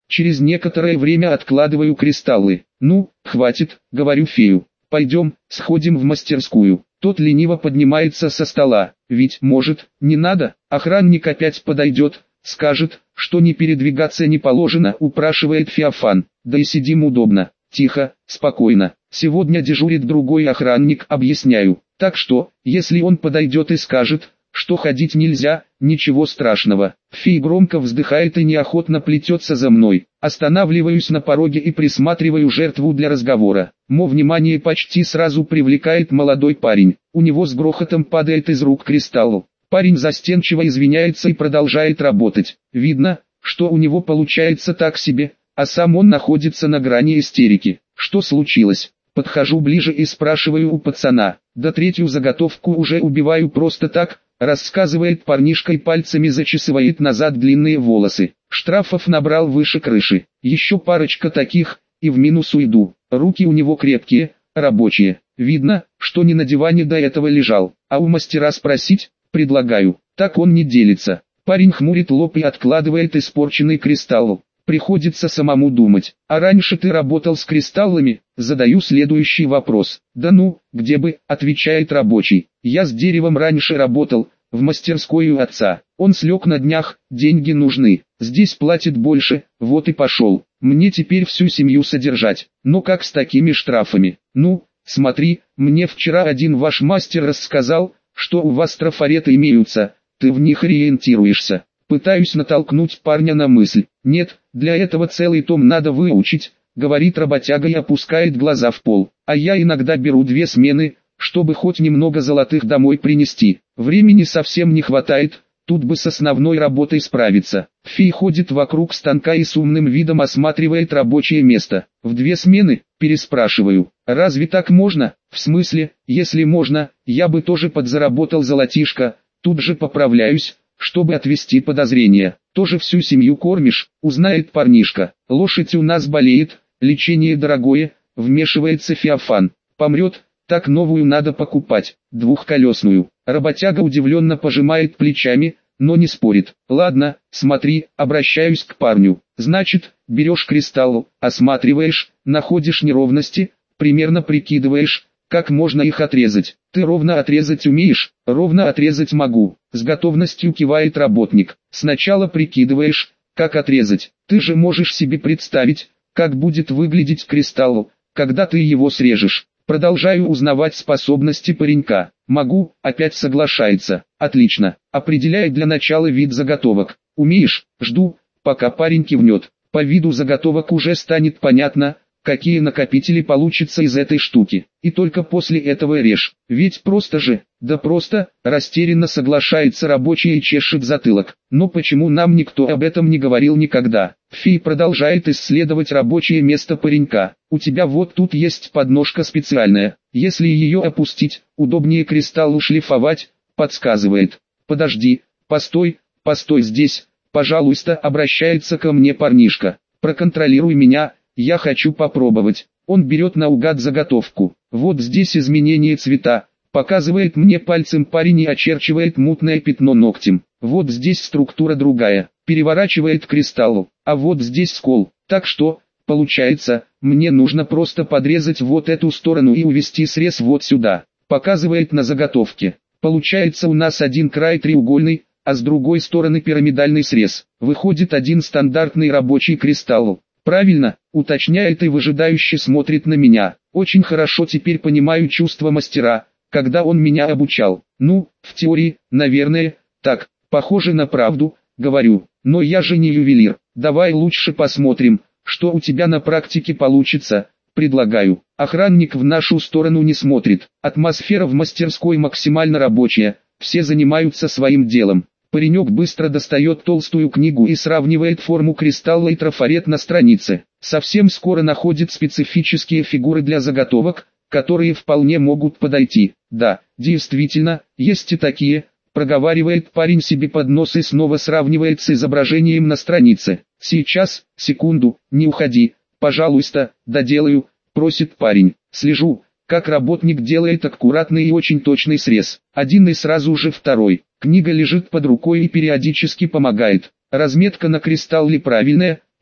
Через некоторое время откладываю кристаллы. Ну, хватит, говорю фею. Пойдем, сходим в мастерскую. Тот лениво поднимается со стола. Ведь, может, не надо? Охранник опять подойдет, скажет, что не передвигаться не положено, упрашивает Феофан. Да и сидим удобно. Тихо, спокойно. Сегодня дежурит другой охранник, объясняю. Так что, если он подойдет и скажет, что ходить нельзя, ничего страшного. Фея громко вздыхает и неохотно плетется за мной. Останавливаюсь на пороге и присматриваю жертву для разговора. Мо внимание почти сразу привлекает молодой парень. У него с грохотом падает из рук кристалл. Парень застенчиво извиняется и продолжает работать. Видно, что у него получается так себе, а сам он находится на грани истерики. Что случилось? Подхожу ближе и спрашиваю у пацана. Да третью заготовку уже убиваю просто так, рассказывает парнишка и пальцами зачесывает назад длинные волосы. Штрафов набрал выше крыши. Еще парочка таких, и в минус уйду. Руки у него крепкие, рабочие. Видно, что не на диване до этого лежал. А у мастера спросить? Предлагаю. Так он не делится. Парень хмурит лоб и откладывает испорченный кристалл. Приходится самому думать. А раньше ты работал с кристаллами? Задаю следующий вопрос. Да ну, где бы, отвечает рабочий. Я с деревом раньше работал, в мастерской у отца. Он слег на днях, деньги нужны. Здесь платят больше, вот и пошел. Мне теперь всю семью содержать. Но как с такими штрафами? Ну, смотри, мне вчера один ваш мастер рассказал, что у вас трафареты имеются, ты в них ориентируешься. Пытаюсь натолкнуть парня на мысль. Нет, для этого целый том надо выучить, говорит работяга и опускает глаза в пол. А я иногда беру 2 смены, чтобы хоть немного золотых домой принести. Времени совсем не хватает, тут бы с основной работой справиться. Фи ходит вокруг станка и с умным видом осматривает рабочее место. В 2 смены, переспрашиваю. Разве так можно? В смысле, если можно, я бы тоже подзаработал золотишко. Тут же поправляюсь, чтобы отвести подозрения. Тоже всю семью кормишь, узнает парнишка. Лошадь у нас болеет, лечение дорогое, вмешивается Феофан. Помрет, так новую надо покупать, 2-колесную. Работяга удивленно пожимает плечами, но не спорит. Ладно, смотри, обращаюсь к парню. Значит, берешь кристалл, осматриваешь, находишь неровности, примерно прикидываешь, как можно их отрезать. Ты ровно отрезать умеешь? Ровно отрезать могу. С готовностью кивает работник. Сначала прикидываешь, как отрезать. Ты же можешь себе представить, как будет выглядеть кристалл, когда ты его срежешь. Продолжаю узнавать способности паренька. Могу, опять соглашается. Отлично. Определяй для начала вид заготовок. Умеешь? Жду, пока парень кивнет. По виду заготовок уже станет понятно, какие накопители получатся из этой штуки. И только после этого режь. Ведь просто же. Да просто, растерянно соглашается рабочий и чешет затылок. Но почему нам никто об этом не говорил никогда? Фи продолжает исследовать рабочее место паренька. У тебя вот тут есть подножка специальная. Если ее опустить, удобнее кристалл шлифовать, подсказывает. Подожди, постой здесь, пожалуйста, обращается ко мне парнишка. Проконтролируй меня, я хочу попробовать. Он берет наугад заготовку. Вот здесь изменение цвета. Показывает мне пальцем парень и очерчивает мутное пятно ногтем. Вот здесь структура другая. Переворачивает кристалл. А вот здесь скол. Так что, получается, мне нужно просто подрезать вот эту сторону и увести срез вот сюда. Показывает на заготовке. Получается у нас один край треугольный, а с другой стороны пирамидальный срез. Выходит один стандартный рабочий кристалл. Правильно, уточняет и выжидающе смотрит на меня. Очень хорошо теперь понимаю чувства мастера, когда он меня обучал. Ну, в теории, наверное, так, похоже на правду, говорю. Но я же не ювелир. Давай лучше посмотрим, что у тебя на практике получится, предлагаю. Охранник в нашу сторону не смотрит. Атмосфера в мастерской максимально рабочая, все занимаются своим делом. Паренек быстро достает толстую книгу и сравнивает форму кристалла и трафарет на странице. Совсем скоро находит специфические фигуры для заготовок, которые вполне могут подойти. Да, действительно, есть и такие, проговаривает парень себе под нос и снова сравнивает с изображением на странице. Сейчас, секунду, не уходи, пожалуйста, доделаю, просит парень. Слежу, как работник делает аккуратный и очень точный срез. Один и сразу же второй. Книга лежит под рукой и периодически помогает. Разметка на кристалле правильная,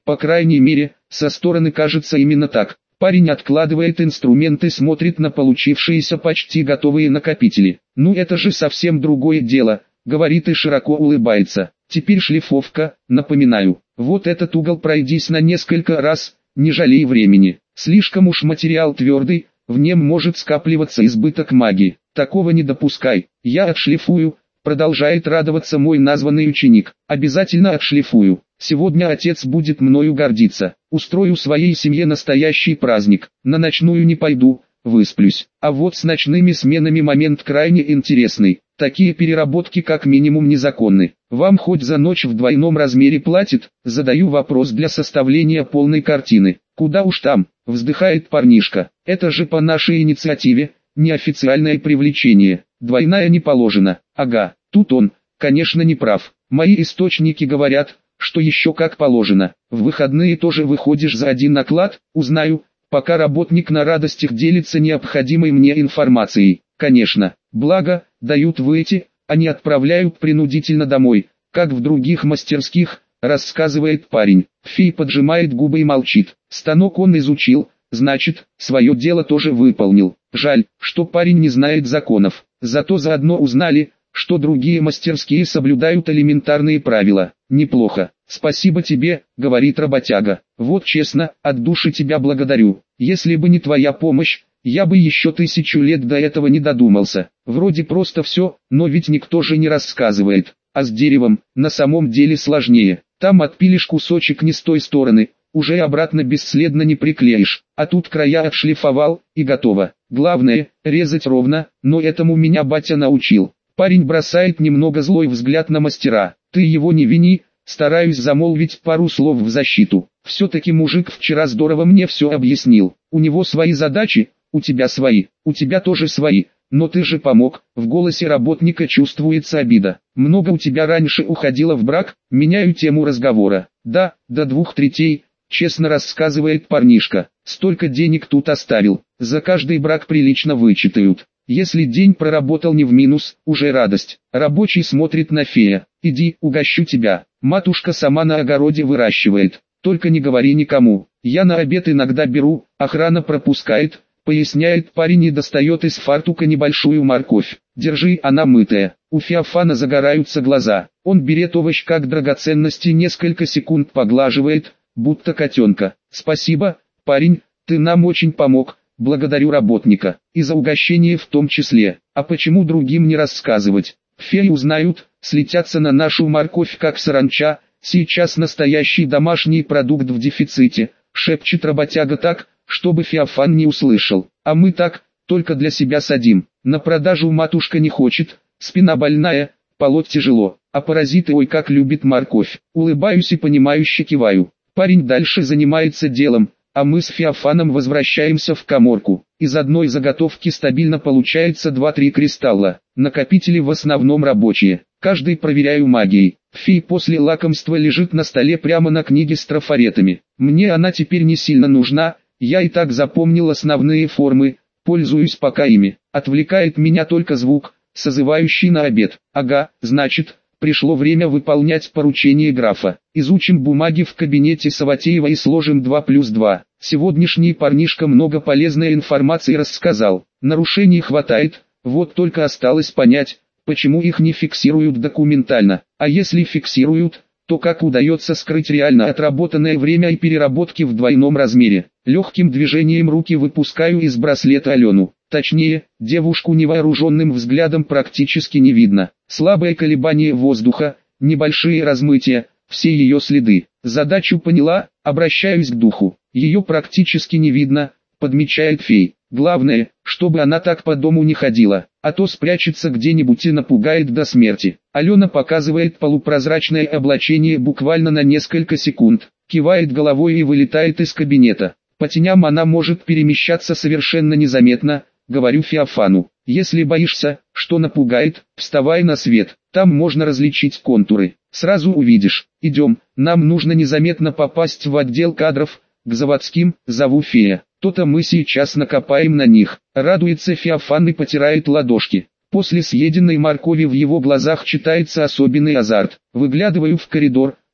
По крайней мере, со стороны кажется именно так. Парень откладывает инструмент и смотрит на получившиеся почти готовые накопители. «Ну это же совсем другое дело», — говорит и широко улыбается. «Теперь шлифовка, напоминаю. Вот этот угол пройдись на несколько раз, не жалей времени. Слишком уж материал твердый, в нем может скапливаться избыток магии. Такого не допускай. Я отшлифую», — продолжает радоваться мой названный ученик. «Обязательно отшлифую. Сегодня отец будет мною гордиться. Устрою своей семье настоящий праздник. На ночную не пойду, высплюсь. А вот с ночными сменами момент крайне интересный. Такие переработки как минимум незаконны. Вам хоть за ночь в двойном размере платят?» Задаю вопрос для составления полной картины. «Куда уж там», — вздыхает парнишка. «Это же по нашей инициативе, неофициальное привлечение. Двойная не положена». Ага, тут он, конечно, не прав. Мои источники говорят, что еще как положено. В выходные тоже выходишь за один оклад, узнаю, пока работник на радостях делится необходимой мне информацией. Конечно, благо, дают выйти, а не отправляют принудительно домой, как в других мастерских, рассказывает парень. Фи поджимает губы и молчит. Станок он изучил, значит, свое дело тоже выполнил. Жаль, что парень не знает законов. Зато заодно узнали, что другие мастерские соблюдают элементарные правила. «Неплохо. Спасибо тебе», — говорит работяга. «Вот честно, от души тебя благодарю. Если бы не твоя помощь, я бы еще 1000 лет до этого не додумался. Вроде просто все, но ведь никто же не рассказывает. А с деревом, на самом деле сложнее. Там отпилишь кусочек не с той стороны, уже обратно бесследно не приклеишь. А тут края отшлифовал, и готово. Главное, резать ровно, но этому меня батя научил». Парень бросает немного злой взгляд на мастера. «Ты его не вини», стараюсь замолвить пару слов в защиту. «Все-таки мужик вчера здорово мне все объяснил. У него свои задачи, у тебя свои, у тебя тоже свои. Но ты же помог». В голосе работника чувствуется обида. «Много у тебя раньше уходило в брак?» Меняю тему разговора. «Да, до 2/3, честно рассказывает парнишка. «Столько денег тут оставил. За каждый брак прилично вычитают. Если день проработал не в минус, уже радость». Рабочий смотрит на фея. «Иди, угощу тебя. Матушка сама на огороде выращивает. Только не говори никому. Я на обед иногда беру, охрана пропускает», поясняет парень и достает из фартука небольшую морковь. «Держи, она мытая». У Феофана загораются глаза. Он берет овощ как драгоценность и несколько секунд поглаживает, будто котенка. «Спасибо, парень, ты нам очень помог. Благодарю работника. И за угощение в том числе. А почему другим не рассказывать? Феи узнают, слетятся на нашу морковь как саранча. Сейчас настоящий домашний продукт в дефиците», шепчет работяга так, чтобы Феофан не услышал. «А мы так, только для себя садим. На продажу матушка не хочет, спина больная, полоть тяжело. А паразиты ой как любит морковь». Улыбаюсь и понимающе киваю. Парень дальше занимается делом, а мы с Феофаном возвращаемся в каморку. Из одной заготовки стабильно получается 2-3 кристалла. Накопители в основном рабочие. Каждый проверяю магией. Фи после лакомства лежит на столе прямо на книге с трафаретами. Мне она теперь не сильно нужна, я и так запомнил основные формы, пользуюсь пока ими. Отвлекает меня только звук, созывающий на обед. Ага, значит, пришло время выполнять поручение графа. Изучим бумаги в кабинете Саватеева и сложим 2+2. Сегодняшний парнишка много полезной информации рассказал. Нарушений хватает, вот только осталось понять, почему их не фиксируют документально. А если фиксируют, то как удается скрыть реально отработанное время и переработки в двойном размере. Легким движением руки выпускаю из браслета Алену. Точнее, девушку невооруженным взглядом практически не видно. Слабое колебание воздуха, небольшие размытия, все ее следы. Задачу поняла, обращаюсь к духу. Ее практически не видно, подмечает фей. Главное, чтобы она так по дому не ходила, а то спрячется где-нибудь и напугает до смерти. Алена показывает полупрозрачное облачение буквально на несколько секунд, кивает головой и вылетает из кабинета. По теням она может перемещаться совершенно незаметно, говорю Феофану. Если боишься, что напугает, вставай на свет, там можно различить контуры. Сразу увидишь. Идем, нам нужно незаметно попасть в отдел кадров, к заводским, зову фея. То-то мы сейчас накопаем на них. Радуется Феофан и потирает ладошки. После съеденной моркови в его глазах читается особенный азарт. Выглядываю в коридор,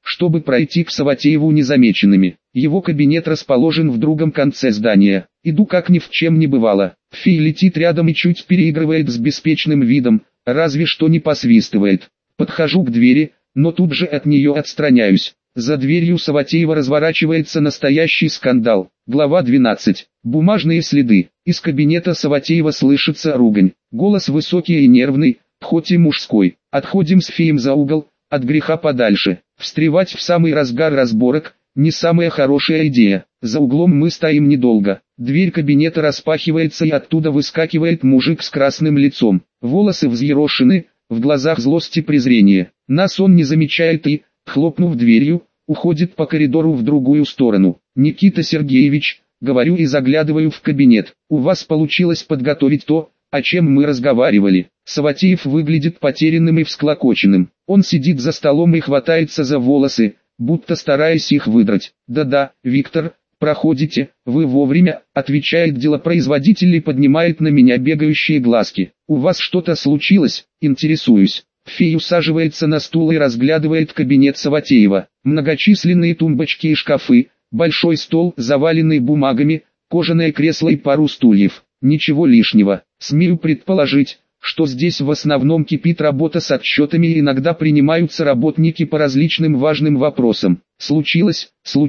чтобы пройти к Саватееву незамеченными. Его кабинет расположен в другом конце здания. Иду как ни в чем не бывало. Фея летит рядом и чуть переигрывает с беспечным видом, разве что не посвистывает. Подхожу к двери, но тут же от нее отстраняюсь. За дверью Саватеева разворачивается настоящий скандал. Глава 12. Бумажные следы. Из кабинета Саватеева слышится ругань. Голос высокий и нервный, хоть и мужской. Отходим с феем за угол, от греха подальше. Встревать в самый разгар разборок – не самая хорошая идея. За углом мы стоим недолго. Дверь кабинета распахивается и оттуда выскакивает мужик с красным лицом. Волосы взъерошены, в глазах злость и презрение. Нас он не замечает и, хлопнув дверью, уходит по коридору в другую сторону. «Никита Сергеевич», говорю и заглядываю в кабинет, «у вас получилось подготовить то, о чем мы разговаривали». Саватеев выглядит потерянным и всклокоченным. Он сидит за столом и хватается за волосы, будто стараясь их выдрать. «Да-да, Виктор, проходите, вы вовремя», отвечает делопроизводитель и поднимает на меня бегающие глазки. «У вас что-то случилось?» Интересуюсь. Фея усаживается на стул и разглядывает кабинет Саватеева. Многочисленные тумбочки и шкафы, большой стол, заваленный бумагами, кожаное кресло и пару стульев. Ничего лишнего. Смею предположить, что здесь в основном кипит работа с отчетами и иногда принимаются работники по различным важным вопросам. Случилось,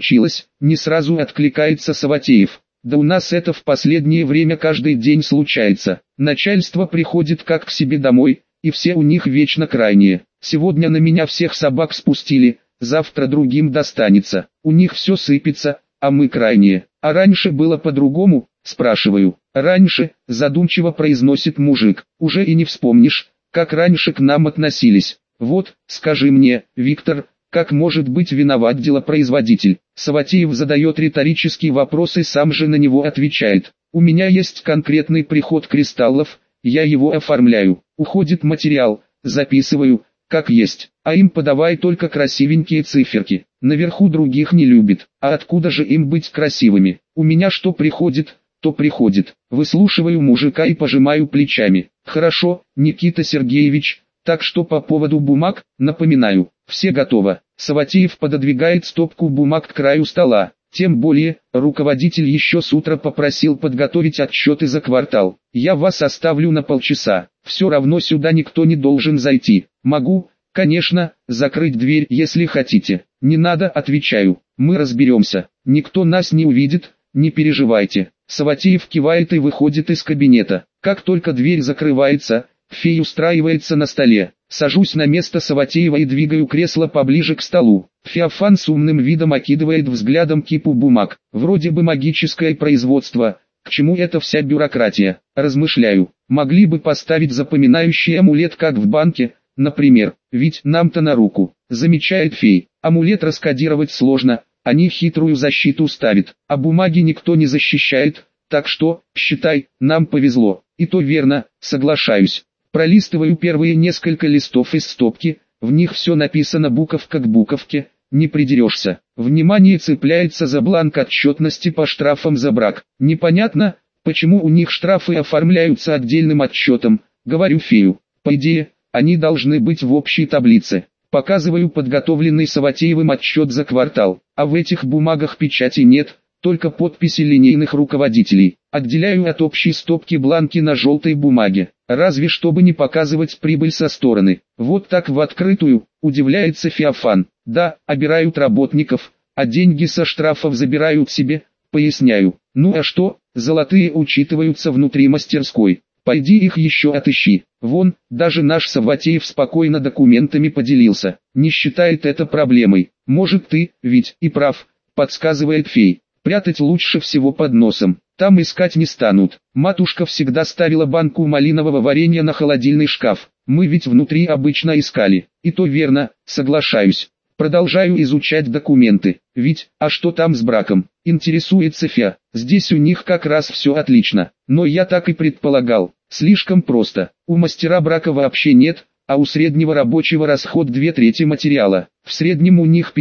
не сразу откликается Саватеев. Да у нас это в последнее время каждый день случается. Начальство приходит как к себе домой, и все у них вечно крайние. Сегодня на меня всех собак спустили, завтра другим достанется. У них все сыпется, а мы крайние. А раньше было по-другому, спрашиваю. Раньше, задумчиво произносит мужик, уже и не вспомнишь, как раньше к нам относились. Вот, скажи мне, Виктор, как может быть виноват делопроизводитель? Саватеев задает риторический вопрос и сам же на него отвечает. У меня есть конкретный приход кристаллов, я его оформляю. Уходит материал, записываю, как есть, а им подавай только красивенькие циферки. Наверху других не любит, а откуда же им быть красивыми? У меня что приходит, то приходит. Выслушиваю мужика и пожимаю плечами. Хорошо, Никита Сергеевич, так что по поводу бумаг, напоминаю, все готово. Саватеев пододвигает стопку бумаг к краю стола. Тем более, руководитель еще с утра попросил подготовить отчеты за квартал. Я вас оставлю на полчаса, все равно сюда никто не должен зайти. Могу, конечно, закрыть дверь, если хотите. Не надо, отвечаю, мы разберемся. Никто нас не увидит, не переживайте. Саватеев кивает и выходит из кабинета. Как только дверь закрывается, фея устраивается на столе. Сажусь на место Саватеева и двигаю кресло поближе к столу. Феофан с умным видом окидывает взглядом кипу бумаг. Вроде бы магическое производство. К чему эта вся бюрократия? Размышляю. Могли бы поставить запоминающий амулет, как в банке, например. Ведь нам-то на руку. Замечает фей. Амулет раскодировать сложно. Они хитрую защиту ставят. А бумаги никто не защищает. Так что, считай, нам повезло. И то верно, соглашаюсь. Пролистываю первые несколько листов из стопки, в них все написано буковка к буковке, не придерешься. Внимание цепляется за бланк отчетности по штрафам за брак. Непонятно, почему у них штрафы оформляются отдельным отчетом, говорю фею. По идее, они должны быть в общей таблице. Показываю подготовленный Саватеевым отчет за квартал, а в этих бумагах печати нет, только подписи линейных руководителей. Отделяю от общей стопки бланки на желтой бумаге, разве чтобы не показывать прибыль со стороны. Вот так в открытую, удивляется Феофан. Да, обирают работников, а деньги со штрафов забирают себе, поясняю. Ну а что, золотые учитываются внутри мастерской. Пойди их еще отыщи. Вон, даже наш Саватеев спокойно документами поделился. Не считает это проблемой. Может ты, ведь и прав, подсказывает фей. Прятать лучше всего под носом. Там искать не станут. Матушка всегда ставила банку малинового варенья на холодильный шкаф. Мы ведь внутри обычно искали. И то верно, соглашаюсь. Продолжаю изучать документы. Ведь, а что там с браком? Интересуется Фея. Здесь у них как раз все отлично. Но я так и предполагал. Слишком просто. У мастера брака вообще нет, а у среднего рабочего расход 2/3 материала. В среднем у них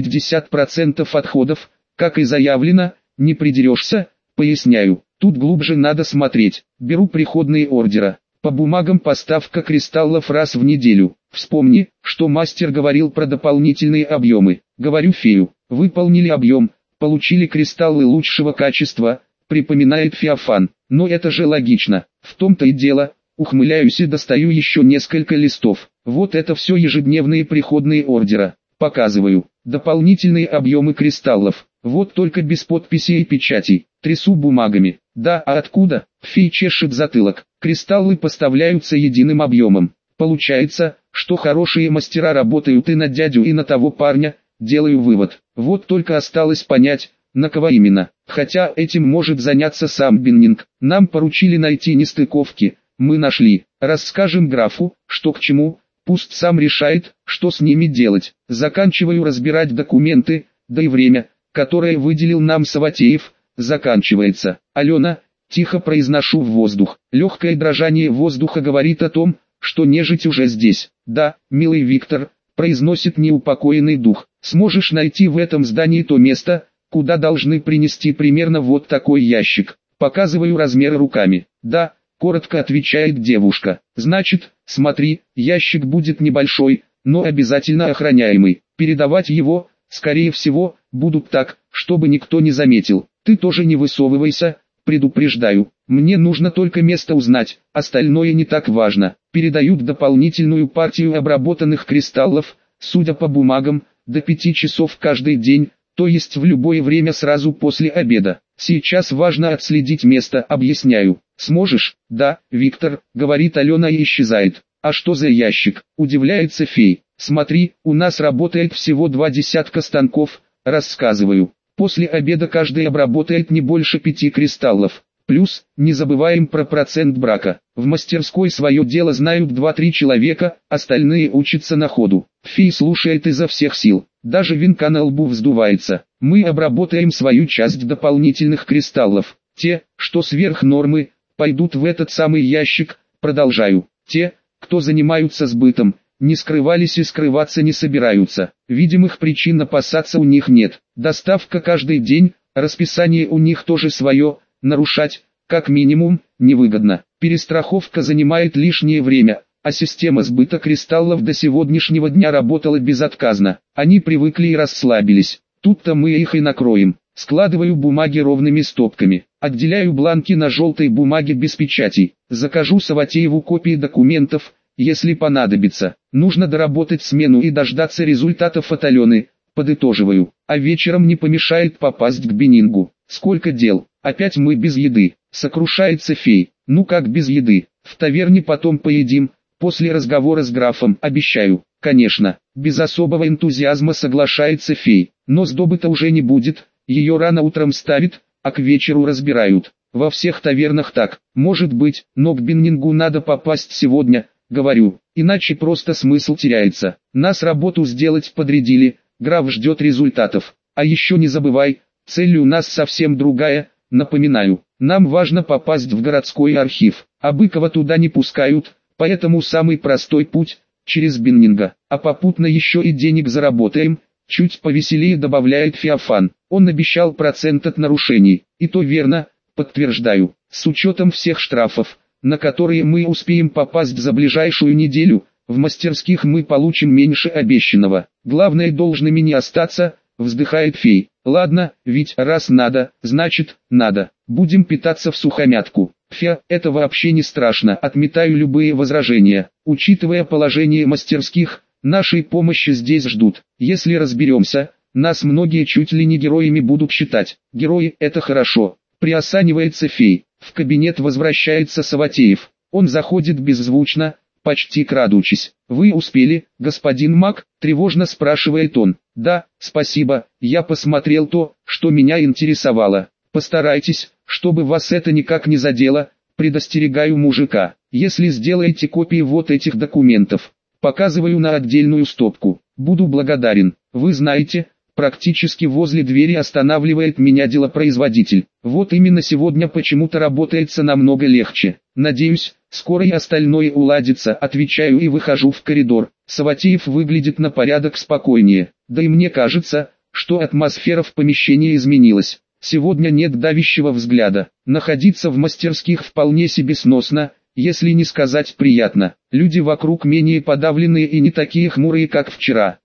50% отходов, как и заявлено. Не придерешься, поясняю. Тут глубже надо смотреть. Беру приходные ордера. По бумагам поставка кристаллов раз в неделю. Вспомни, что мастер говорил про дополнительные объемы. говорю фею. Выполнили объем, получили кристаллы лучшего качества, припоминает Феофан. Но это же логично, в том-то и дело. Ухмыляюсь и достаю еще несколько листов. Вот это все ежедневные приходные ордера. Показываю. Дополнительные объемы кристаллов. Вот только без подписей и печатей. Трясу бумагами. Да, а откуда? Фей чешет затылок. Кристаллы поставляются единым объемом. Получается, что хорошие мастера работают и на дядю, и на того парня. Делаю вывод. Вот только осталось понять, на кого именно. Хотя этим может заняться сам Биннинг. Нам поручили найти нестыковки. Мы нашли. Расскажем графу, что к чему. Пусть сам решает, что с ними делать. Заканчиваю разбирать документы, да и время, которое выделил нам Саватеев, заканчивается. Алена, тихо произношу в воздух. Легкое дрожание воздуха говорит о том, что нежить уже здесь. Да, милый Виктор, произносит неупокоенный дух. Сможешь найти в этом здании то место, куда должны принести примерно вот такой ящик. Показываю размеры руками. Да, коротко отвечает девушка. Значит, смотри, ящик будет небольшой, но обязательно охраняемый. Передавать его, скорее всего, будут так, чтобы никто не заметил. Ты тоже не высовывайся, предупреждаю. Мне нужно только место узнать, остальное не так важно. Передают дополнительную партию обработанных кристаллов, судя по бумагам, до 5 часов каждый день, то есть в любое время сразу после обеда. Сейчас важно отследить место, объясняю. Сможешь? Да, Виктор, говорит Алена и исчезает. А что за ящик? Удивляется фей. Смотри, у нас работает всего 2 десятка станков, рассказываю. После обеда каждый обработает не больше 5 кристаллов. Плюс, не забываем про процент брака. В мастерской свое дело знают 2-3 человека, остальные учатся на ходу. Фей слушает изо всех сил. Даже винка на лбу вздувается. Мы обработаем свою часть дополнительных кристаллов. Те, что сверх нормы, пойдут в этот самый ящик. Продолжаю. Те, кто занимаются сбытом, не скрывались и скрываться не собираются. Видимых причин опасаться у них нет. Доставка каждый день, расписание у них тоже свое. Нарушать, как минимум, невыгодно. Перестраховка занимает лишнее время, а система сбыта кристаллов до сегодняшнего дня работала безотказно. Они привыкли и расслабились. Тут-то мы их и накроем. Складываю бумаги ровными стопками. Отделяю бланки на желтой бумаге без печатей. Закажу Саватееву копии документов, если понадобится. Нужно доработать смену и дождаться результатов от Алены. Подытоживаю. А вечером не помешает попасть к Биннингу. Сколько дел. Опять мы без еды. Сокрушается фей. Ну как без еды? В таверне потом поедим. После разговора с графом, обещаю. Конечно. Без особого энтузиазма соглашается фей. Но сдобы-то уже не будет. Ее рано утром ставят, а к вечеру разбирают. Во всех тавернах так. Может быть, но к Биннингу надо попасть сегодня, говорю. Иначе просто смысл теряется. Нас работу сделать подрядили. Граф ждет результатов. А еще не забывай, цель у нас совсем другая. Напоминаю, нам важно попасть в городской архив, а Быкова туда не пускают, поэтому самый простой путь – через Биннинга, а попутно еще и денег заработаем, чуть повеселее добавляет Феофан. Он обещал процент от нарушений, и то верно, подтверждаю, с учетом всех штрафов, на которые мы успеем попасть за ближайшую неделю, в мастерских мы получим меньше обещанного. Главное должными не остаться, вздыхает фей. Ладно, ведь раз надо, значит, надо. Будем питаться всухомятку. Фя, это вообще не страшно, отметаю любые возражения. Учитывая положение мастерских, нашей помощи здесь ждут. Если разберемся, нас многие чуть ли не героями будут считать. Герои, это хорошо. Приосанивается фей. В кабинет возвращается Саватеев. Он заходит беззвучно, почти крадучись. «Вы успели, господин Мак?» – тревожно спрашивает он. «Да, спасибо, я посмотрел то, что меня интересовало. Постарайтесь, чтобы вас это никак не задело, предостерегаю мужика. Если сделаете копии вот этих документов, показываю на отдельную стопку, буду благодарен. Вы знаете, практически возле двери останавливает меня делопроизводитель. Вот именно сегодня почему-то работается намного легче. Надеюсь, скоро и остальное уладится», отвечаю и выхожу в коридор. Саватеев выглядит на порядок спокойнее. Да и мне кажется, что атмосфера в помещении изменилась. Сегодня нет давящего взгляда. Находиться в мастерских вполне себе сносно, если не сказать приятно. Люди вокруг менее подавленные и не такие хмурые, как вчера.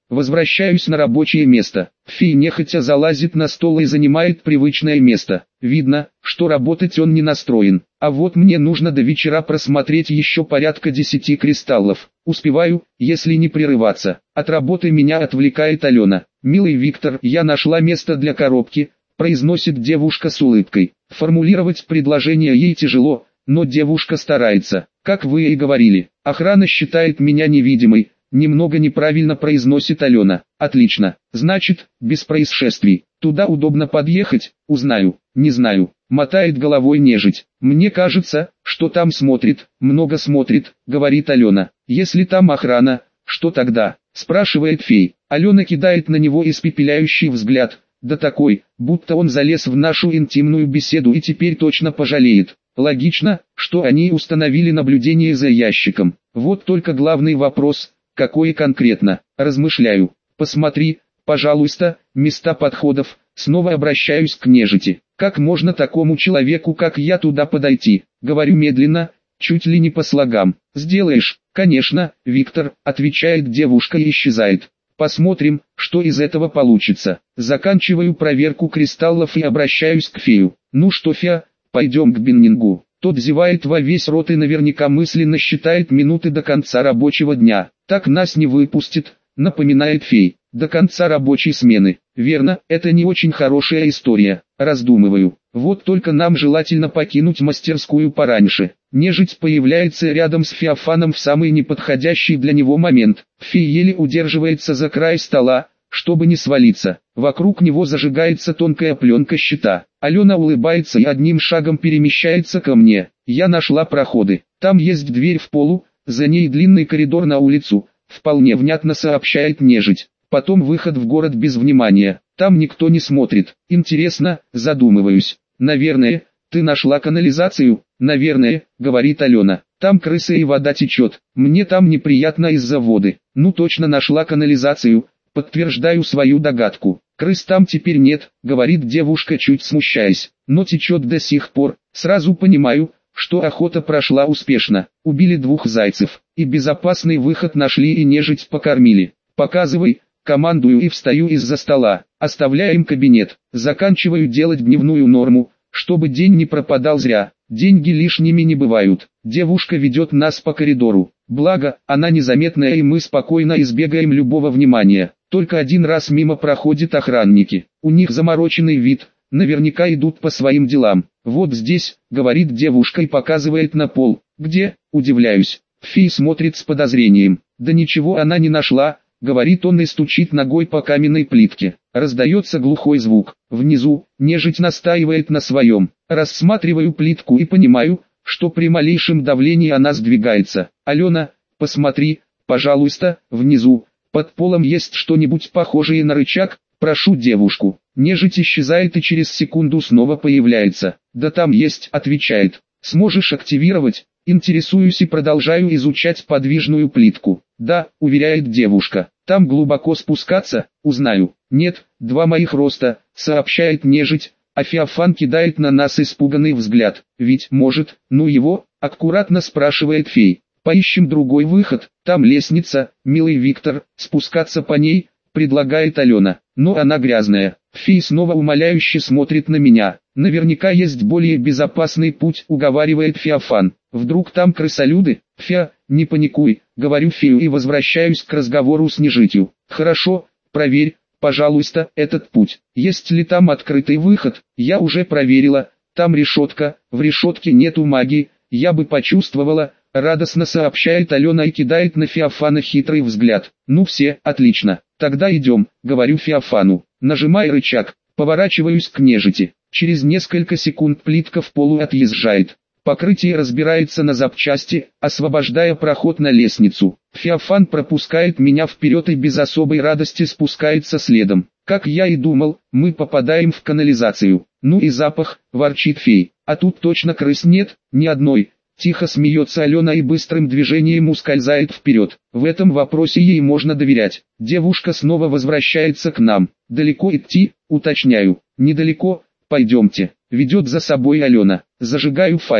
Возвращаюсь на рабочее место. Фей нехотя залазит на стол и занимает привычное место. Видно, что работать он не настроен. А вот мне нужно до вечера просмотреть еще порядка 10 кристаллов. Успеваю, если не прерываться. От работы меня отвлекает Алена. «Милый Виктор, я нашла место для коробки», произносит девушка с улыбкой. Формулировать предложение ей тяжело, но девушка старается. «Как вы и говорили, охрана считает меня невидимой», немного неправильно произносит Алена. «Отлично, значит, без происшествий. Туда удобно подъехать, узнаю». «Не знаю», мотает головой нежить. «Мне кажется, что там смотрит, много смотрит», говорит Алена. «Если там охрана, что тогда?» спрашивает фей. Алена кидает на него испепеляющий взгляд, да такой, будто он залез в нашу интимную беседу и теперь точно пожалеет. Логично, что они установили наблюдение за ящиком. Вот только главный вопрос, какой конкретно, размышляю. «Посмотри, пожалуйста, места подходов», снова обращаюсь к нежити. «Как можно такому человеку, как я, туда подойти?» Говорю медленно, чуть ли не по слогам. «Сделаешь, конечно, Виктор», отвечает девушка и исчезает. Посмотрим, что из этого получится. Заканчиваю проверку кристаллов и обращаюсь к фею. «Ну что, Фея, пойдем к Биннингу». Тот зевает во весь рот и наверняка мысленно считает минуты до конца рабочего дня. «Так нас не выпустит», напоминает фей. «До конца рабочей смены». Верно, это не очень хорошая история. Раздумываю. Вот только нам желательно покинуть мастерскую пораньше. Нежить появляется рядом с Феофаном в самый неподходящий для него момент. Фей еле удерживается за край стола, чтобы не свалиться. Вокруг него зажигается тонкая пленка щита. Алена улыбается и одним шагом перемещается ко мне. Я нашла проходы. Там есть дверь в полу, за ней длинный коридор на улицу. Вполне внятно сообщает нежить. Потом выход в город без внимания. Там никто не смотрит. Интересно, задумываюсь. «Наверное, ты нашла канализацию?» «Наверное», говорит Алена. «Там крысы и вода течет. Мне там неприятно из-за воды». «Ну точно нашла канализацию», подтверждаю свою догадку. «Крыс там теперь нет», говорит девушка, чуть смущаясь. «Но течет до сих пор». Сразу понимаю, что охота прошла успешно. Убили 2 зайцев. И безопасный выход нашли и нежить покормили. «Показывай», командую и встаю из-за стола. Оставляем кабинет. Заканчиваю делать дневную норму, чтобы день не пропадал зря. Деньги лишними не бывают. Девушка ведет нас по коридору. Благо, она незаметная и мы спокойно избегаем любого внимания. Только один раз мимо проходят охранники. У них замороченный вид, наверняка идут по своим делам. «Вот здесь», говорит девушка и показывает на пол. «Где?» удивляюсь. Фей смотрит с подозрением. «Да ничего она не нашла», говорит он и стучит ногой по каменной плитке. Раздается глухой звук. Внизу, нежить настаивает на своем. Рассматриваю плитку и понимаю, что при малейшем давлении она сдвигается. «Алена, посмотри, пожалуйста, внизу, под полом есть что-нибудь похожее на рычаг?» Прошу девушку. Нежить исчезает и через секунду снова появляется. «Да там есть», отвечает. «Сможешь активировать?» Интересуюсь и продолжаю изучать подвижную плитку. «Да», уверяет девушка. «Там глубоко спускаться?» «Узнаю». «Нет, 2 моих роста», сообщает нежить, а Феофан кидает на нас испуганный взгляд. «Ведь может, ну его?» аккуратно спрашивает фей. «Поищем другой выход, там лестница, милый Виктор, спускаться по ней», предлагает Алена. «Но она грязная». Фей снова умоляюще смотрит на меня. «Наверняка есть более безопасный путь», уговаривает Феофан. «Вдруг там крысолюды?» «Феа, не паникуй», говорю фею и возвращаюсь к разговору с нежитью. «Хорошо, проверь, пожалуйста, этот путь. Есть ли там открытый выход?» «Я уже проверила, там решетка, в решетке нету магии, я бы почувствовала», радостно сообщает Алена и кидает на Феофана хитрый взгляд. «Ну все, отлично, тогда идем», говорю Феофану. Нажимай рычаг, поворачиваюсь к нежити. Через несколько секунд плитка в полу отъезжает. Покрытие разбирается на запчасти, освобождая проход на лестницу. Феофан пропускает меня вперед и без особой радости спускается следом. Как я и думал, мы попадаем в канализацию. «Ну и запах», ворчит фей. «А тут точно крыс нет, ни одной». Тихо смеется Алена и быстрым движением ускользает вперед. В этом вопросе ей можно доверять. Девушка снова возвращается к нам. «Далеко идти?» уточняю. «Недалеко, пойдемте». Ведет за собой Алена. Зажигаю фаербол.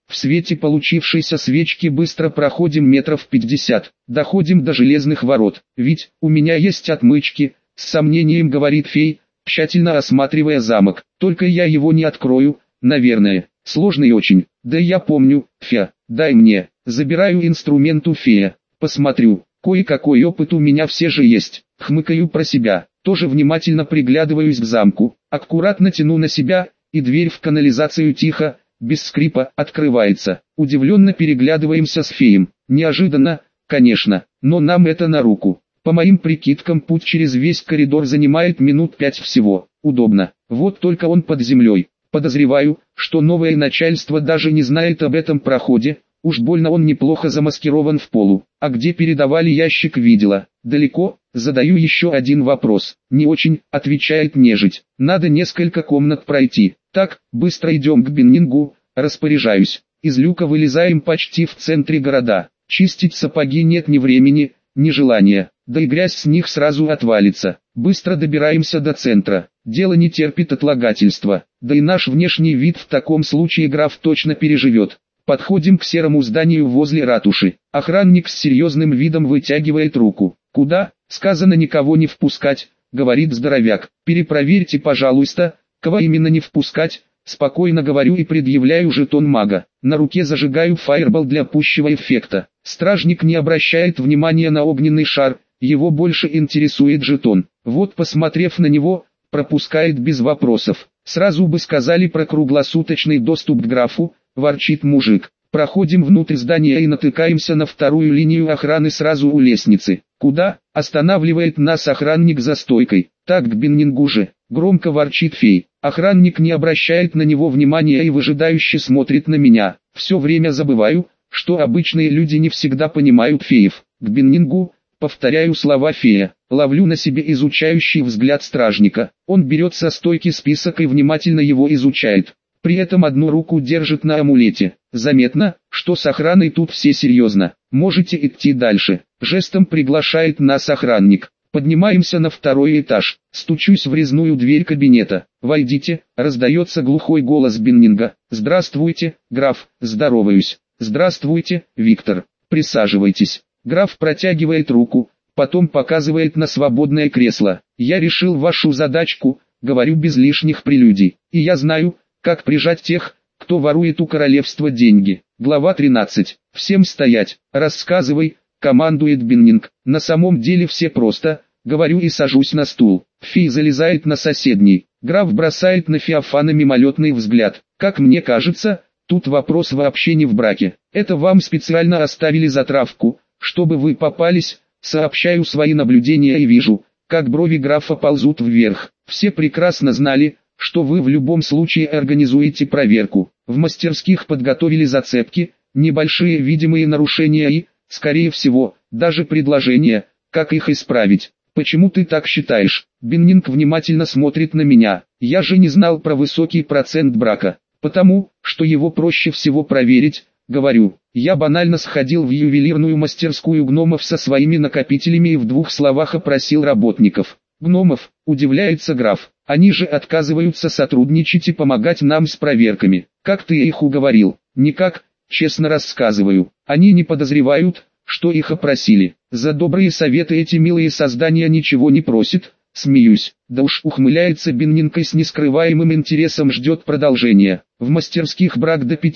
В свете получившейся свечки быстро проходим метров 50, доходим до железных ворот. Ведь у меня есть отмычки, с сомнением говорит фей, тщательно осматривая замок. Только я его не открою, наверное. Сложный очень. Да я помню, Фея, дай мне. Забираю инструмент у фея. Посмотрю, кое-какой опыт у меня все же есть. Хмыкаю про себя. Тоже внимательно приглядываюсь к замку. Аккуратно тяну на себя, и дверь в канализацию тихо, без скрипа, открывается. Удивленно переглядываемся с феем. Неожиданно, конечно, но нам это на руку. По моим прикидкам, путь через весь коридор занимает минут 5 всего. Удобно. Вот только он под землей. Подозреваю, что новое начальство даже не знает об этом проходе. Уж больно он неплохо замаскирован в полу. А где передавали ящик, видела? Далеко? Задаю еще один вопрос. Не очень, отвечает нежить. Надо несколько комнат пройти. Так, быстро идем к Биннингу, распоряжаюсь. Из люка вылезаем почти в центре города. Чистить сапоги нет ни времени, ни желания. Да и грязь с них сразу отвалится. Быстро добираемся до центра. Дело не терпит отлагательства. Да и наш внешний вид в таком случае граф точно переживет. Подходим к серому зданию возле ратуши. Охранник с серьезным видом вытягивает руку. «Куда?» «Сказано никого не впускать», — говорит здоровяк. «Перепроверьте, пожалуйста, кого именно не впускать». Спокойно говорю и предъявляю жетон мага. На руке зажигаю фаербол для пущего эффекта. Стражник не обращает внимания на огненный шар, его больше интересует жетон. Вот, посмотрев на него, пропускает без вопросов. «Сразу бы сказали про круглосуточный доступ к графу», — ворчит мужик. Проходим внутрь здания и натыкаемся на вторую линию охраны сразу у лестницы. «Куда?» — останавливает нас охранник за стойкой. «Так к Биннингу же», — громко ворчит фей. Охранник не обращает на него внимания и выжидающе смотрит на меня. Все время забываю, что обычные люди не всегда понимают феев. «К Биннингу», повторяю слова фея. Ловлю на себе изучающий взгляд стражника. Он берет со стойки список и внимательно его изучает. При этом одну руку держит на амулете. Заметно, что с охраной тут все серьезно. «Можете идти дальше», — жестом приглашает нас охранник. Поднимаемся на второй этаж. Стучусь в резную дверь кабинета. «Войдите», — раздается глухой голос Биннинга. «Здравствуйте, граф», — здороваюсь. «Здравствуйте, Виктор. Присаживайтесь». Граф протягивает руку, потом показывает на свободное кресло. «Я решил вашу задачку», — говорю без лишних прелюдий. «И я знаю, как прижать тех, кто ворует у королевства деньги». Глава 13. «Всем стоять, рассказывай», — командует Биннинг. На самом деле все просто, говорю и сажусь на стул. Фей залезает на соседний. Граф бросает на Феофана мимолетный взгляд. «Как мне кажется, тут вопрос вообще не в браке. Это вам специально оставили затравку, чтобы вы попались». Сообщаю свои наблюдения и вижу, как брови графа ползут вверх. Все прекрасно знали, что вы в любом случае организуете проверку. В мастерских подготовили зацепки, небольшие видимые нарушения и, скорее всего, даже предложения, как их исправить. «Почему ты так считаешь?» Биннинг внимательно смотрит на меня. «Я же не знал про высокий процент брака. Потому, что его проще всего проверить», говорю. «Я банально сходил в ювелирную мастерскую гномов со своими накопителями и в 2 словах опросил работников». «Гномов?» – удивляется граф. «Они же отказываются сотрудничать и помогать нам с проверками. Как ты их уговорил?» «Никак, честно рассказываю. Они не подозревают, что их опросили. За добрые советы эти милые создания ничего не просят». Смеюсь. «Да уж», ухмыляется Биннинг и с нескрываемым интересом ждет продолжения. «В мастерских брак до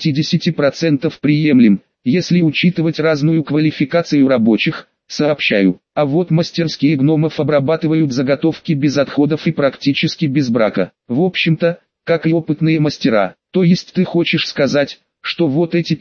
50% приемлем, если учитывать разную квалификацию рабочих», сообщаю. «А вот мастерские гномов обрабатывают заготовки без отходов и практически без брака. В общем-то, как и опытные мастера». «То есть ты хочешь сказать, что вот эти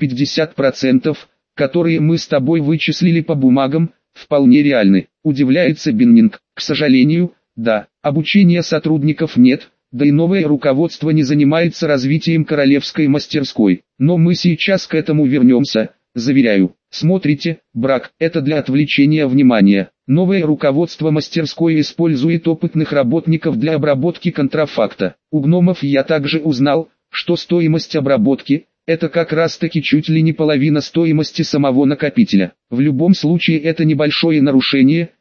50%, которые мы с тобой вычислили по бумагам, вполне реальны?» Удивляется Биннинг. «К сожалению, да. Обучения сотрудников нет, да и новое руководство не занимается развитием королевской мастерской. Но мы сейчас к этому вернемся, заверяю. Смотрите, брак – это для отвлечения внимания. Новое руководство мастерской использует опытных работников для обработки контрафакта. У гномов я также узнал, что стоимость обработки – это как раз таки чуть ли не половина стоимости самого накопителя. В любом случае это небольшое нарушение,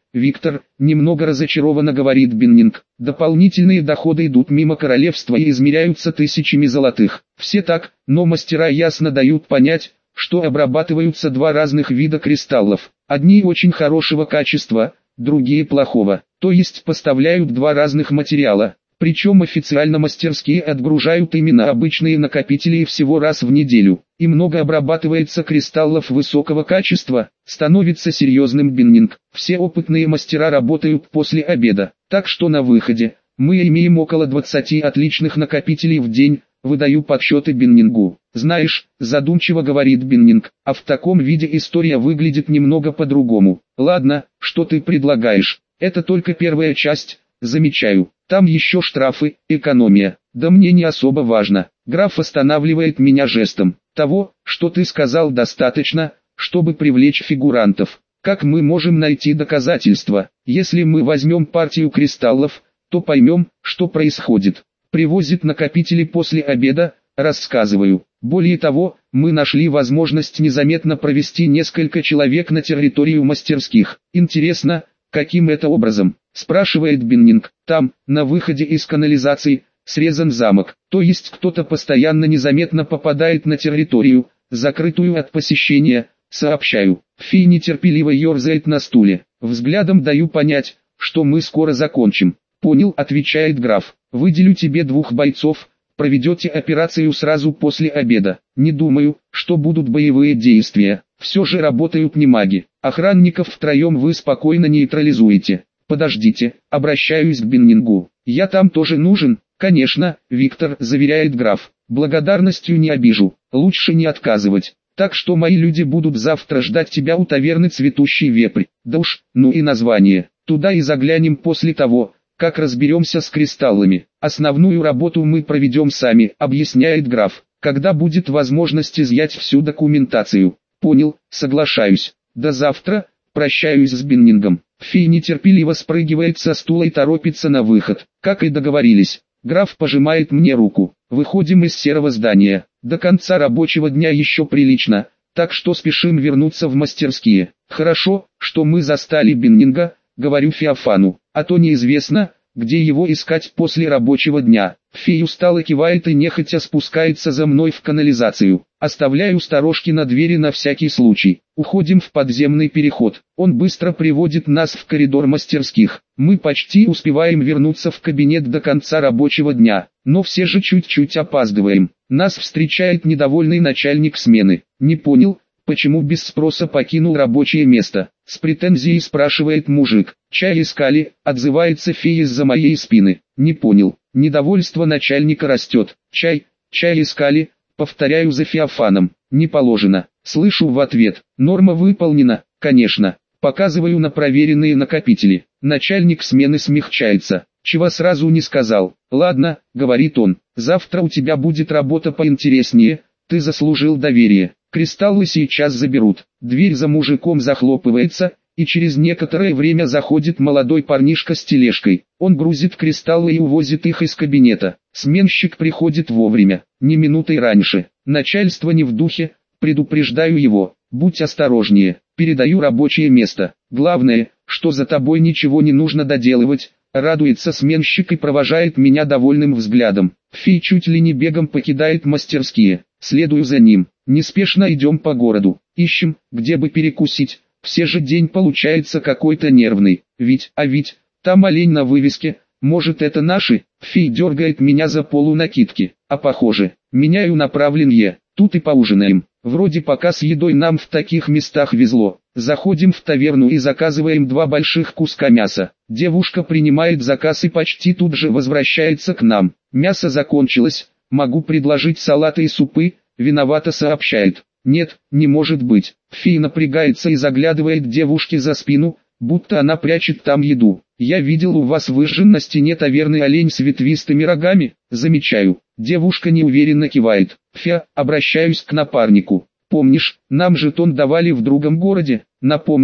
Виктор, немного разочарованно говорит Беннинг. Дополнительные доходы идут мимо королевства и измеряются тысячами золотых. Все так, но мастера ясно дают понять, что обрабатываются два разных вида кристаллов. Одни очень хорошего качества, другие плохого. То есть поставляют два разных материала. Причем официально мастерские отгружают именно обычные накопители всего раз в неделю. И много обрабатывается кристаллов высокого качества, становится серьезным Беннинг. Все опытные мастера работают после обеда. Так что на выходе, мы имеем около 20 отличных накопителей в день, выдаю подсчеты Беннингу. Знаешь, задумчиво говорит Беннинг, а в таком виде история выглядит немного по-другому. Ладно, что ты предлагаешь? Это только первая часть, замечаю. Там еще штрафы, экономия. Да мне не особо важно. Граф останавливает меня жестом. Того, что ты сказал, достаточно, чтобы привлечь фигурантов. Как мы можем найти доказательства? Если мы возьмем партию кристаллов, то поймем, что происходит. Привозит накопители после обеда, рассказываю. Более того, мы нашли возможность незаметно провести несколько человек на территорию мастерских. Интересно, каким это образом? Спрашивает Беннинг. Там, на выходе из канализации, срезан замок. То есть кто-то постоянно незаметно попадает на территорию, закрытую от посещения, сообщаю. Фи нетерпеливо ерзает на стуле. Взглядом даю понять, что мы скоро закончим. Понял, отвечает граф. Выделю тебе 2 бойцов, проведете операцию сразу после обеда. Не думаю, что будут боевые действия. Все же работают не маги. Охранников втроем вы спокойно нейтрализуете. Подождите, обращаюсь к Беннингу. Я там тоже нужен? Конечно, Виктор, заверяет граф. Благодарностью не обижу, лучше не отказывать. Так что мои люди будут завтра ждать тебя у таверны «Цветущий вепрь». Да уж, ну и название. Туда и заглянем после того, как разберемся с кристаллами. Основную работу мы проведем сами, объясняет граф. Когда будет возможность изъять всю документацию? Понял, соглашаюсь. До завтра, прощаюсь с Беннингом. Фи нетерпеливо спрыгивает со стула и торопится на выход. Как и договорились, граф пожимает мне руку. Выходим из серого здания. До конца рабочего дня еще прилично, так что спешим вернуться в мастерские. Хорошо, что мы застали Беннинга, говорю Феофану, а то неизвестно, где его искать после рабочего дня. Фи устало кивает и нехотя спускается за мной в канализацию. Оставляю сторожки на двери на всякий случай. Уходим в подземный переход. Он быстро приводит нас в коридор мастерских. Мы почти успеваем вернуться в кабинет до конца рабочего дня, но все же чуть-чуть опаздываем. Нас встречает недовольный начальник смены. Не понял, почему без спроса покинул рабочее место. С претензией спрашивает мужик. Чай искали, отзывается фея из-за моей спины. Не понял. Недовольство начальника растет. Чай искали, повторяю за Феофаном. Не положено. Слышу в ответ. Норма выполнена, конечно. Показываю на проверенные накопители. Начальник смены смягчается. Чего сразу не сказал. Ладно, говорит он. Завтра у тебя будет работа поинтереснее. Ты заслужил доверие. Кристаллы сейчас заберут. Дверь за мужиком захлопывается, и через некоторое время заходит молодой парнишка с тележкой. Он грузит кристаллы и увозит их из кабинета. Сменщик приходит вовремя, ни минутой раньше. Начальство не в духе, предупреждаю его. Будь осторожнее, передаю рабочее место. Главное, что за тобой ничего не нужно доделывать. Радуется сменщик и провожает меня довольным взглядом. Фи чуть ли не бегом покидает мастерские. Следую за ним. Неспешно идем по городу. Ищем, где бы перекусить. Все же день получается какой-то нервный. Ведь, там олень на вывеске. Может, это наши? Фи дергает меня за полу накидки. А похоже, меняю направление. Тут и поужинаем. Вроде пока с едой нам в таких местах везло. Заходим в таверну и заказываем 2 больших куска мяса. Девушка принимает заказ и почти тут же возвращается к нам. Мясо закончилось. Могу предложить салаты и супы, виновато сообщает. Нет, не может быть. Фи напрягается и заглядывает девушке за спину, будто она прячет там еду. Я видел у вас выжжен на стене таверны олень с ветвистыми рогами, замечаю. Девушка неуверенно кивает. Фя, обращаюсь к напарнику. Помнишь, нам жетон давали в другом городе? Напомни,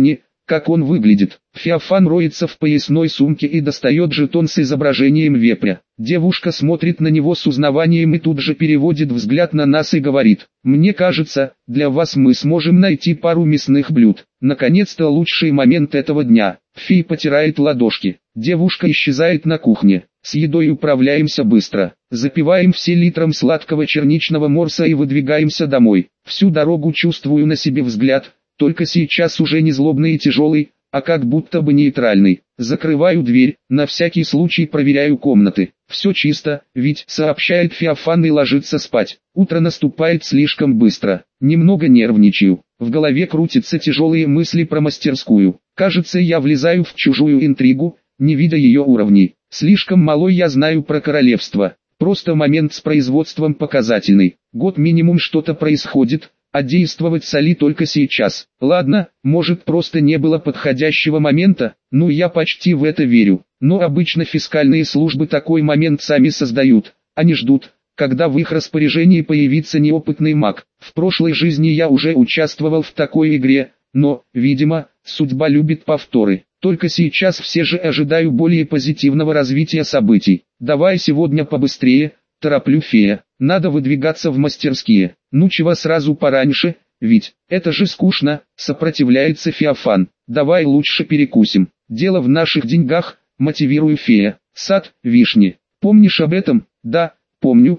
как он выглядит. Феофан роется в поясной сумке и достает жетон с изображением вепря. Девушка смотрит на него с узнаванием и тут же переводит взгляд на нас и говорит: «Мне кажется, для вас мы сможем найти пару мясных блюд». Наконец-то лучший момент этого дня. Фи потирает ладошки. Девушка исчезает на кухне. С едой управляемся быстро. Запиваем все литром сладкого черничного морса и выдвигаемся домой. Всю дорогу чувствую на себе взгляд, только сейчас уже не злобный и тяжелый, а как будто бы нейтральный. Закрываю дверь, на всякий случай проверяю комнаты. Все чисто, ведь, сообщает Феофан и ложится спать. Утро наступает слишком быстро. Немного нервничаю. В голове крутятся тяжелые мысли про мастерскую. Кажется, я влезаю в чужую интригу, не видя ее уровней. Слишком мало я знаю про королевство. Просто момент с производством показательный. Год минимум что-то происходит, а действовать соли только сейчас. Ладно, может просто не было подходящего момента, ну я почти в это верю. Но обычно фискальные службы такой момент сами создают, а не ждут, когда в их распоряжении появится неопытный маг. В прошлой жизни я уже участвовал в такой игре, но, видимо, судьба любит повторы. Только сейчас все же ожидаю более позитивного развития событий. Давай сегодня побыстрее, тороплю фея. Надо выдвигаться в мастерские. Ну чего сразу пораньше, ведь это же скучно, сопротивляется Феофан. Давай лучше перекусим. Дело в наших деньгах, мотивирую фея. Сад, вишни. Помнишь об этом? Да, помню.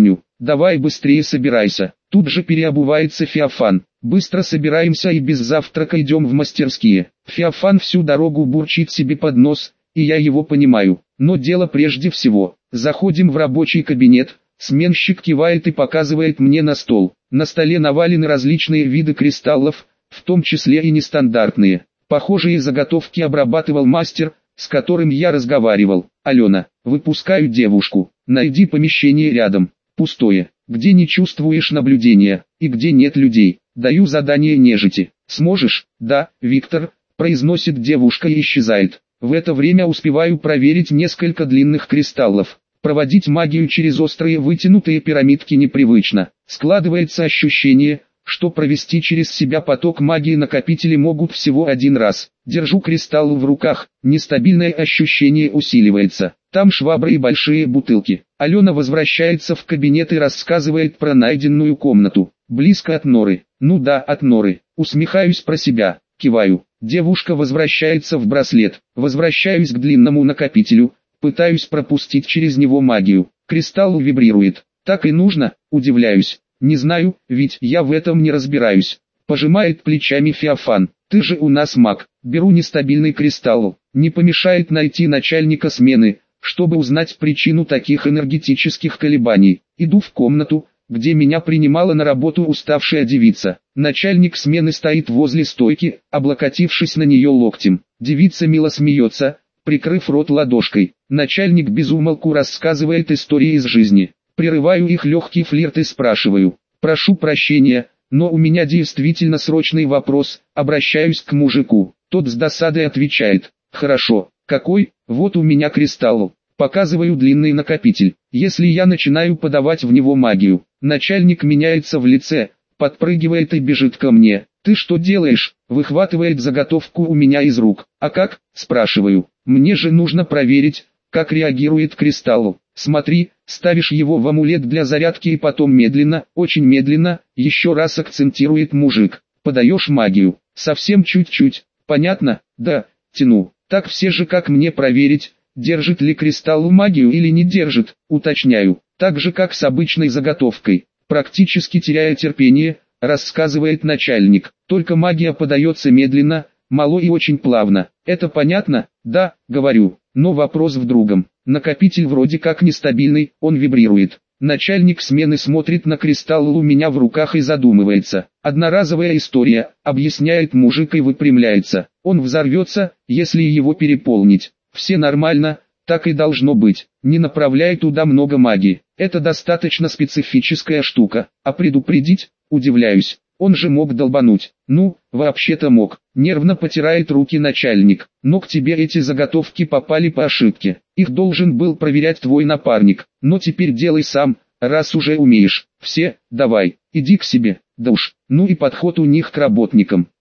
Давай быстрее собирайся. Тут же переобувается Феофан. Быстро собираемся и без завтрака идем в мастерские. Феофан всю дорогу бурчит себе под нос, и я его понимаю. Но дело прежде всего. Заходим в рабочий кабинет, сменщик кивает и показывает мне на стол. На столе навалены различные виды кристаллов, в том числе и нестандартные. Похожие заготовки обрабатывал мастер, с которым я разговаривал. Алена, выпускаю девушку. Найди помещение рядом, пустое, где не чувствуешь наблюдения, и где нет людей. Даю задание нежити. Сможешь? Да, Виктор, произносит девушка и исчезает. В это время успеваю проверить несколько длинных кристаллов. Проводить магию через острые вытянутые пирамидки непривычно. Складывается ощущение, что провести через себя поток магии накопители могут всего один раз. Держу кристалл в руках, нестабильное ощущение усиливается. Там швабры и большие бутылки. Алена возвращается в кабинет и рассказывает про найденную комнату. Близко от норы. Ну да, от норы. Усмехаюсь про себя, киваю. Девушка возвращается в браслет. Возвращаюсь к длинному накопителю. Пытаюсь пропустить через него магию. Кристалл вибрирует. Так и нужно, удивляюсь. Не знаю, ведь я в этом не разбираюсь. Пожимает плечами Феофан. Ты же у нас маг. Беру нестабильный кристалл. Не помешает найти начальника смены, чтобы узнать причину таких энергетических колебаний. Иду в комнату, где меня принимала на работу уставшая девица. Начальник смены стоит возле стойки, облокотившись на нее локтем. Девица мило смеется, прикрыв рот ладошкой. Начальник без умолку рассказывает истории из жизни. Прерываю их легкий флирт и спрашиваю. Прошу прощения, но у меня действительно срочный вопрос, обращаюсь к мужику. Тот с досадой отвечает. Хорошо, какой? Вот у меня кристалл. Показываю длинный накопитель. Если я начинаю подавать в него магию, начальник меняется в лице, подпрыгивает и бежит ко мне. Ты что делаешь? Выхватывает заготовку у меня из рук. А как? Спрашиваю. Мне же нужно проверить, как реагирует кристалл. Смотри, ставишь его в амулет для зарядки и потом медленно, очень медленно, еще раз акцентирует мужик. Подаешь магию. Совсем чуть-чуть. Понятно? Да, тяну. Так все же как мне проверить, держит ли кристалл магию или не держит, уточняю. Так же как с обычной заготовкой. Практически теряя терпение, рассказывает начальник. Только магия подается медленно, мало и очень плавно. Это понятно? Да, говорю. Но вопрос в другом. Накопитель вроде как нестабильный, он вибрирует. Начальник смены смотрит на кристалл у меня в руках и задумывается. Одноразовая история, объясняет мужик и выпрямляется. Он взорвется, если его переполнить. Все нормально, так и должно быть. Не направляй туда много магии. Это достаточно специфическая штука. А предупредить? Удивляюсь. Он же мог долбануть. Ну, вообще-то мог. Нервно потирает руки начальник. Но к тебе эти заготовки попали по ошибке. Их должен был проверять твой напарник. Но теперь делай сам, раз уже умеешь. Все, давай, иди к себе. Да уж. Ну и подход у них к работникам.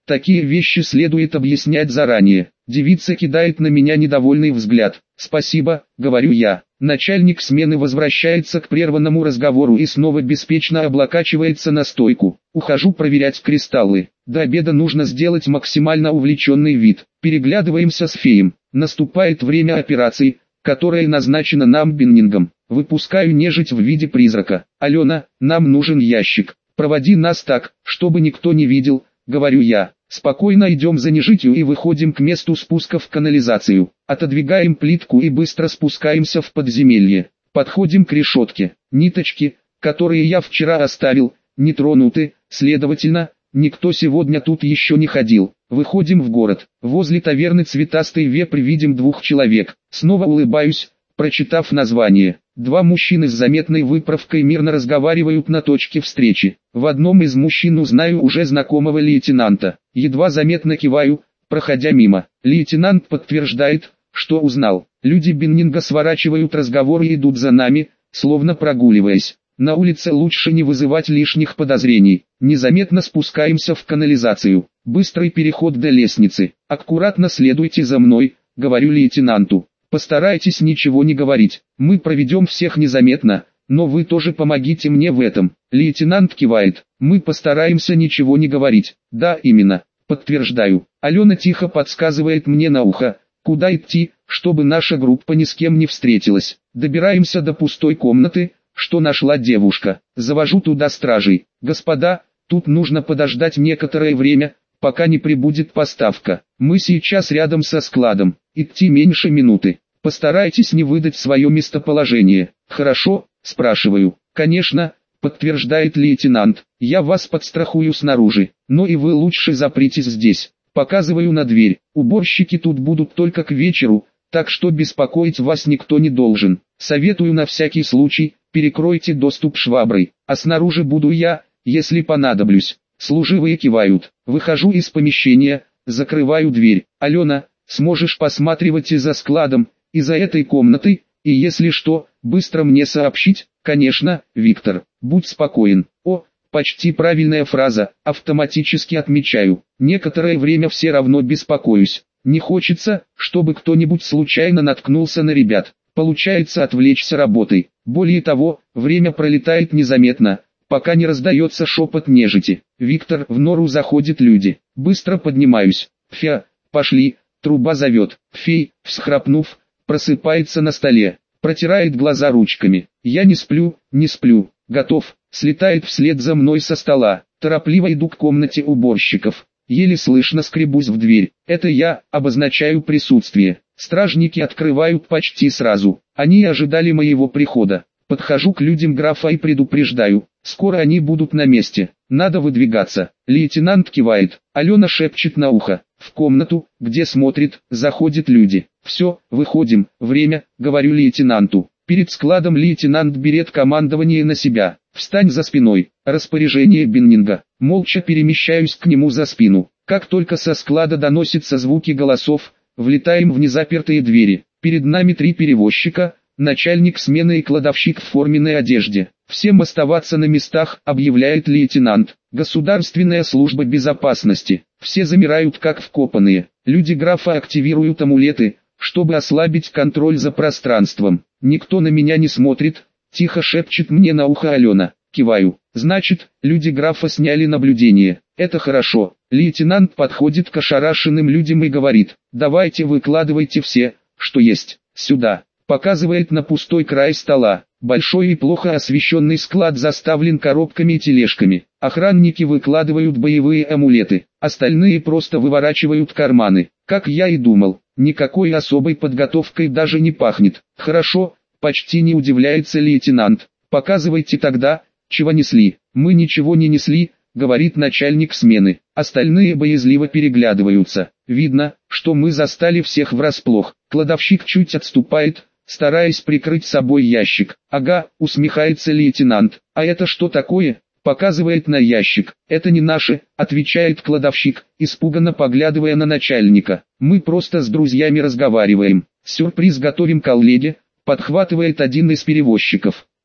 Такие вещи следует объяснять заранее. Девица кидает на меня недовольный взгляд. «Спасибо», — говорю я. Начальник смены возвращается к прерванному разговору и снова беспечно облокачивается на стойку. Ухожу проверять кристаллы. До обеда нужно сделать максимально увлеченный вид. Переглядываемся с феем. Наступает время операции, которая назначена нам Беннингом. Выпускаю нежить в виде призрака. «Алена, нам нужен ящик. Проводи нас так, чтобы никто не видел», — говорю я. Спокойно идем за нежитью и выходим к месту спуска в канализацию. Отодвигаем плитку и быстро спускаемся в подземелье. Подходим к решетке. Ниточки, которые я вчера оставил, не тронуты, следовательно, никто сегодня тут еще не ходил. Выходим в город. Возле таверны «Цветастый вепрь» видим двух человек. Снова улыбаюсь, прочитав название. Два мужчины с заметной выправкой мирно разговаривают на точке встречи. В одном из мужчин узнаю уже знакомого лейтенанта. Едва заметно киваю, проходя мимо. Лейтенант подтверждает, что узнал. Люди Беннинга сворачивают разговор и идут за нами, словно прогуливаясь. На улице лучше не вызывать лишних подозрений. Незаметно спускаемся в канализацию. Быстрый переход до лестницы. «Аккуратно следуйте за мной», — говорю лейтенанту. «Постарайтесь ничего не говорить. Мы проведем всех незаметно, но вы тоже помогите мне в этом». Лейтенант кивает. «Мы постараемся ничего не говорить». «Да, именно». Подтверждаю. Алена тихо подсказывает мне на ухо, куда идти, чтобы наша группа ни с кем не встретилась. Добираемся до пустой комнаты, что нашла девушка. Завожу туда стражей. «Господа, тут нужно подождать некоторое время, пока не прибудет поставка. Мы сейчас рядом со складом. Идти меньше минуты. Постарайтесь не выдать свое местоположение». «Хорошо?» – спрашиваю. «Конечно», – подтверждает лейтенант. «Я вас подстрахую снаружи, но и вы лучше запритесь здесь». Показываю на дверь. «Уборщики тут будут только к вечеру, так что беспокоить вас никто не должен. Советую на всякий случай, перекройте доступ шваброй, а снаружи буду я, если понадоблюсь». Служивые кивают. Выхожу из помещения, закрываю дверь. «Алена, сможешь посматривать и за складом, и за этой комнатой, и если что, быстро мне сообщить?» «Конечно, Виктор, будь спокоен». О, почти правильная фраза, автоматически отмечаю. Некоторое время все равно беспокоюсь. Не хочется, чтобы кто-нибудь случайно наткнулся на ребят. Получается отвлечься работой. Более того, время пролетает незаметно, пока не раздается шепот нежити. «Виктор, в нору заходят люди». Быстро поднимаюсь. «Фя, пошли», труба зовет. Фей, всхрапнув, просыпается на столе. Протирает глаза ручками. «Я не сплю, не сплю. Готов». Слетает вслед за мной со стола. Торопливо иду к комнате уборщиков. Еле слышно скребусь в дверь. Это я, обозначаю присутствие. Стражники открывают почти сразу. Они ожидали моего прихода. Подхожу к людям графа и предупреждаю. Скоро они будут на месте. Надо выдвигаться. Лейтенант кивает. Алена шепчет на ухо. В комнату, где смотрит, заходят люди. «Все, выходим, время», — говорю лейтенанту. Перед складом лейтенант берет командование на себя. «Встань за спиной». Распоряжение Беннинга. Молча перемещаюсь к нему за спину. Как только со склада доносятся звуки голосов, влетаем в незапертые двери. Перед нами 3 перевозчика, начальник смены и кладовщик в форменной одежде. «Всем оставаться на местах», — объявляет лейтенант. «Государственная служба безопасности». Все замирают как вкопанные. Люди графа активируют амулеты, чтобы ослабить контроль за пространством. «Никто на меня не смотрит», — тихо шепчет мне на ухо Алена. Киваю. «Значит, люди графа сняли наблюдение. Это хорошо». Лейтенант подходит к ошарашенным людям и говорит: «Давайте выкладывайте все, что есть, сюда». Показывает на пустой край стола. Большой и плохо освещенный склад заставлен коробками и тележками. Охранники выкладывают боевые амулеты, остальные просто выворачивают карманы. Как я и думал, никакой особой подготовкой даже не пахнет. «Хорошо», — почти не удивляется лейтенант. «Показывайте тогда, чего несли». «Мы ничего не несли», — говорит начальник смены. Остальные боязливо переглядываются. Видно, что мы застали всех врасплох. Кладовщик чуть отступает, стараясь прикрыть собой ящик. «Ага», — усмехается лейтенант. «А это что такое?» — показывает на ящик. «Это не наше», — отвечает кладовщик, испуганно поглядывая на начальника. «Мы просто с друзьями разговариваем. Сюрприз готовим коллеге», — подхватывает один из перевозчиков.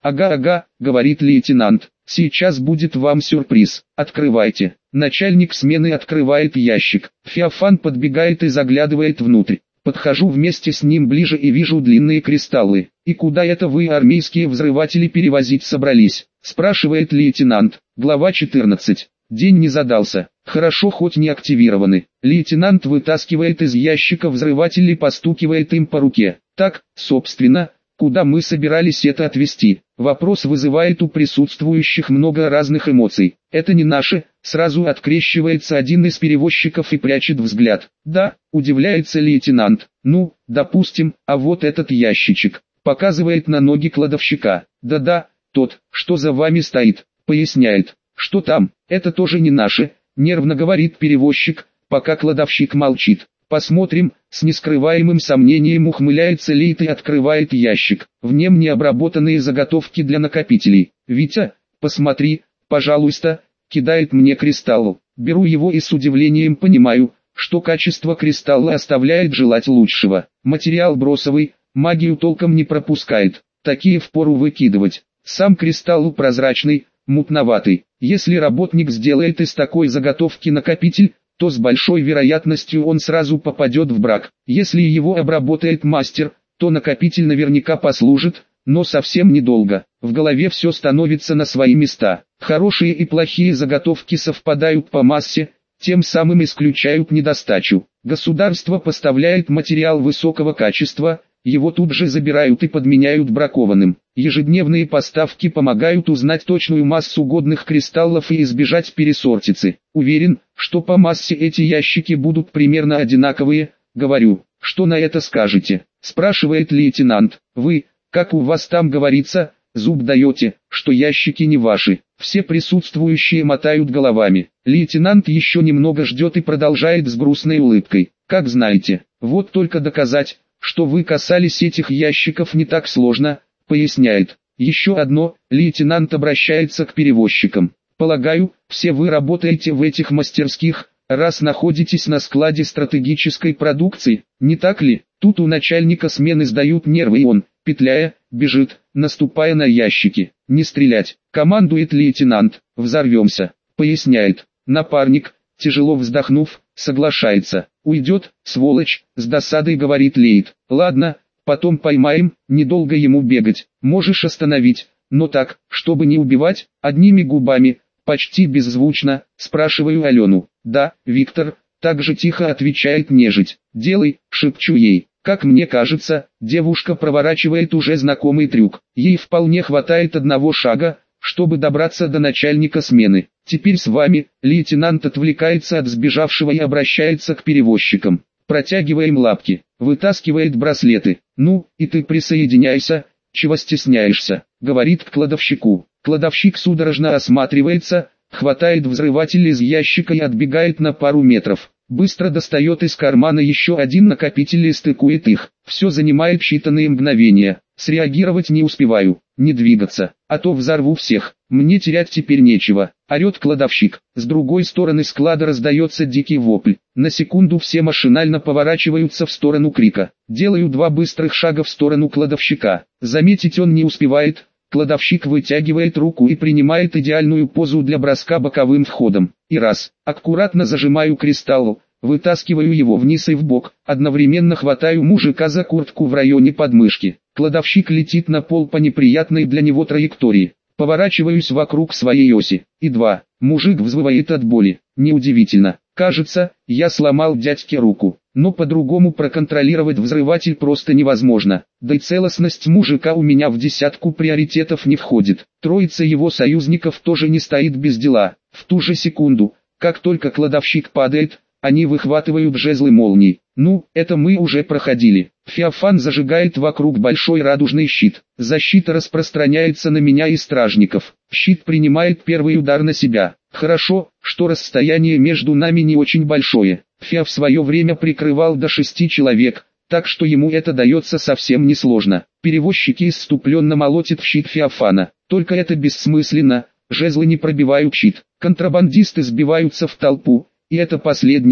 Ага, говорит лейтенант, сейчас будет вам сюрприз, открывайте. Начальник смены открывает ящик, Феофан подбегает и заглядывает внутрь. Подхожу вместе с ним ближе и вижу длинные кристаллы. «И куда это вы армейские взрыватели перевозить собрались?» – спрашивает лейтенант. Глава 14. День не задался. Хорошо хоть не активированы. Лейтенант вытаскивает из ящика взрыватель и постукивает им по руке. Так, собственно, куда мы собирались это отвезти? Вопрос вызывает у присутствующих много разных эмоций. Это не наши, сразу открещивается один из перевозчиков и прячет взгляд. Да, удивляется лейтенант. Ну, допустим, а вот этот ящичек. Показывает на ноги кладовщика. Да-да, тот, что за вами стоит, поясняет. Что там, это тоже не наши, нервно говорит перевозчик, пока кладовщик молчит. Посмотрим, с нескрываемым сомнением ухмыляется Лейт и открывает ящик. В нем необработанные заготовки для накопителей. «Витя, посмотри, пожалуйста», кидает мне кристалл. Беру его и с удивлением понимаю, что качество кристалла оставляет желать лучшего. Материал бросовый, магию толком не пропускает, такие впору выкидывать. Сам кристалл прозрачный, мутноватый. Если работник сделает из такой заготовки накопитель, то с большой вероятностью он сразу попадет в брак. Если его обработает мастер, то накопитель наверняка послужит, но совсем недолго. В голове все становится на свои места. Хорошие и плохие заготовки совпадают по массе, тем самым исключают недостачу. Государство поставляет материал высокого качества, его тут же забирают и подменяют бракованным. Ежедневные поставки помогают узнать точную массу годных кристаллов и избежать пересортицы. Уверен, что по массе эти ящики будут примерно одинаковые, говорю. Что на это скажете? Спрашивает лейтенант. Вы, как у вас там говорится, зуб даете, что ящики не ваши. Все присутствующие мотают головами. Лейтенант еще немного ждет и продолжает с грустной улыбкой. Как знаете, вот только доказать, что вы касались этих ящиков, не так сложно, поясняет. Еще одно, лейтенант обращается к перевозчикам. Полагаю, все вы работаете в этих мастерских, раз находитесь на складе стратегической продукции, не так ли? Тут у начальника смены сдают нервы и он, петляя, бежит, наступая на ящики. Не стрелять, командует лейтенант. Взорвемся, поясняет. Напарник, тяжело вздохнув, соглашается. Уйдет, сволочь, с досадой говорит Лейт. Ладно, потом поймаем, недолго ему бегать. Можешь остановить, но так, чтобы не убивать, одними губами, почти беззвучно, спрашиваю Алену. Да, Виктор, так же тихо отвечает нежить. Делай, шепчу ей. Как мне кажется, девушка проворачивает уже знакомый трюк. Ей вполне хватает одного шага, чтобы добраться до начальника смены. Теперь с вами, лейтенант отвлекается от сбежавшего и обращается к перевозчикам. Протягиваем лапки, вытаскивает браслеты. Ну, и ты присоединяйся, чего стесняешься, говорит к кладовщику. Кладовщик судорожно осматривается, хватает взрыватель из ящика и отбегает на пару метров. Быстро достает из кармана еще один накопитель и стыкует их. Все занимает считанные мгновения. Среагировать не успеваю, не двигаться, а то взорву всех. Мне терять теперь нечего, орет кладовщик. С другой стороны склада раздается дикий вопль. На секунду все машинально поворачиваются в сторону крика. Делаю два быстрых шага в сторону кладовщика. Заметить он не успевает. Кладовщик вытягивает руку и принимает идеальную позу для броска боковым входом. И раз, аккуратно зажимаю кристалл, вытаскиваю его вниз и вбок, одновременно хватаю мужика за куртку в районе подмышки. Кладовщик летит на пол по неприятной для него траектории. Поворачиваюсь вокруг своей оси. И два, мужик взвывает от боли. Неудивительно. Кажется, я сломал дядьке руку. Но по-другому проконтролировать взрыватель просто невозможно. Да и целостность мужика у меня в десятку приоритетов не входит. Троица его союзников тоже не стоит без дела. В ту же секунду, как только кладовщик падает, они выхватывают жезлы молний. Ну, это мы уже проходили. Феофан зажигает вокруг большой радужный щит. Защита распространяется на меня и стражников. Щит принимает первый удар на себя. Хорошо, что расстояние между нами не очень большое. Фео в свое время прикрывал до 6 человек, так что ему это дается совсем несложно. Перевозчики исступленно молотят в щит Феофана. Только это бессмысленно, жезлы не пробивают щит. Контрабандисты сбиваются в толпу, и это последнее,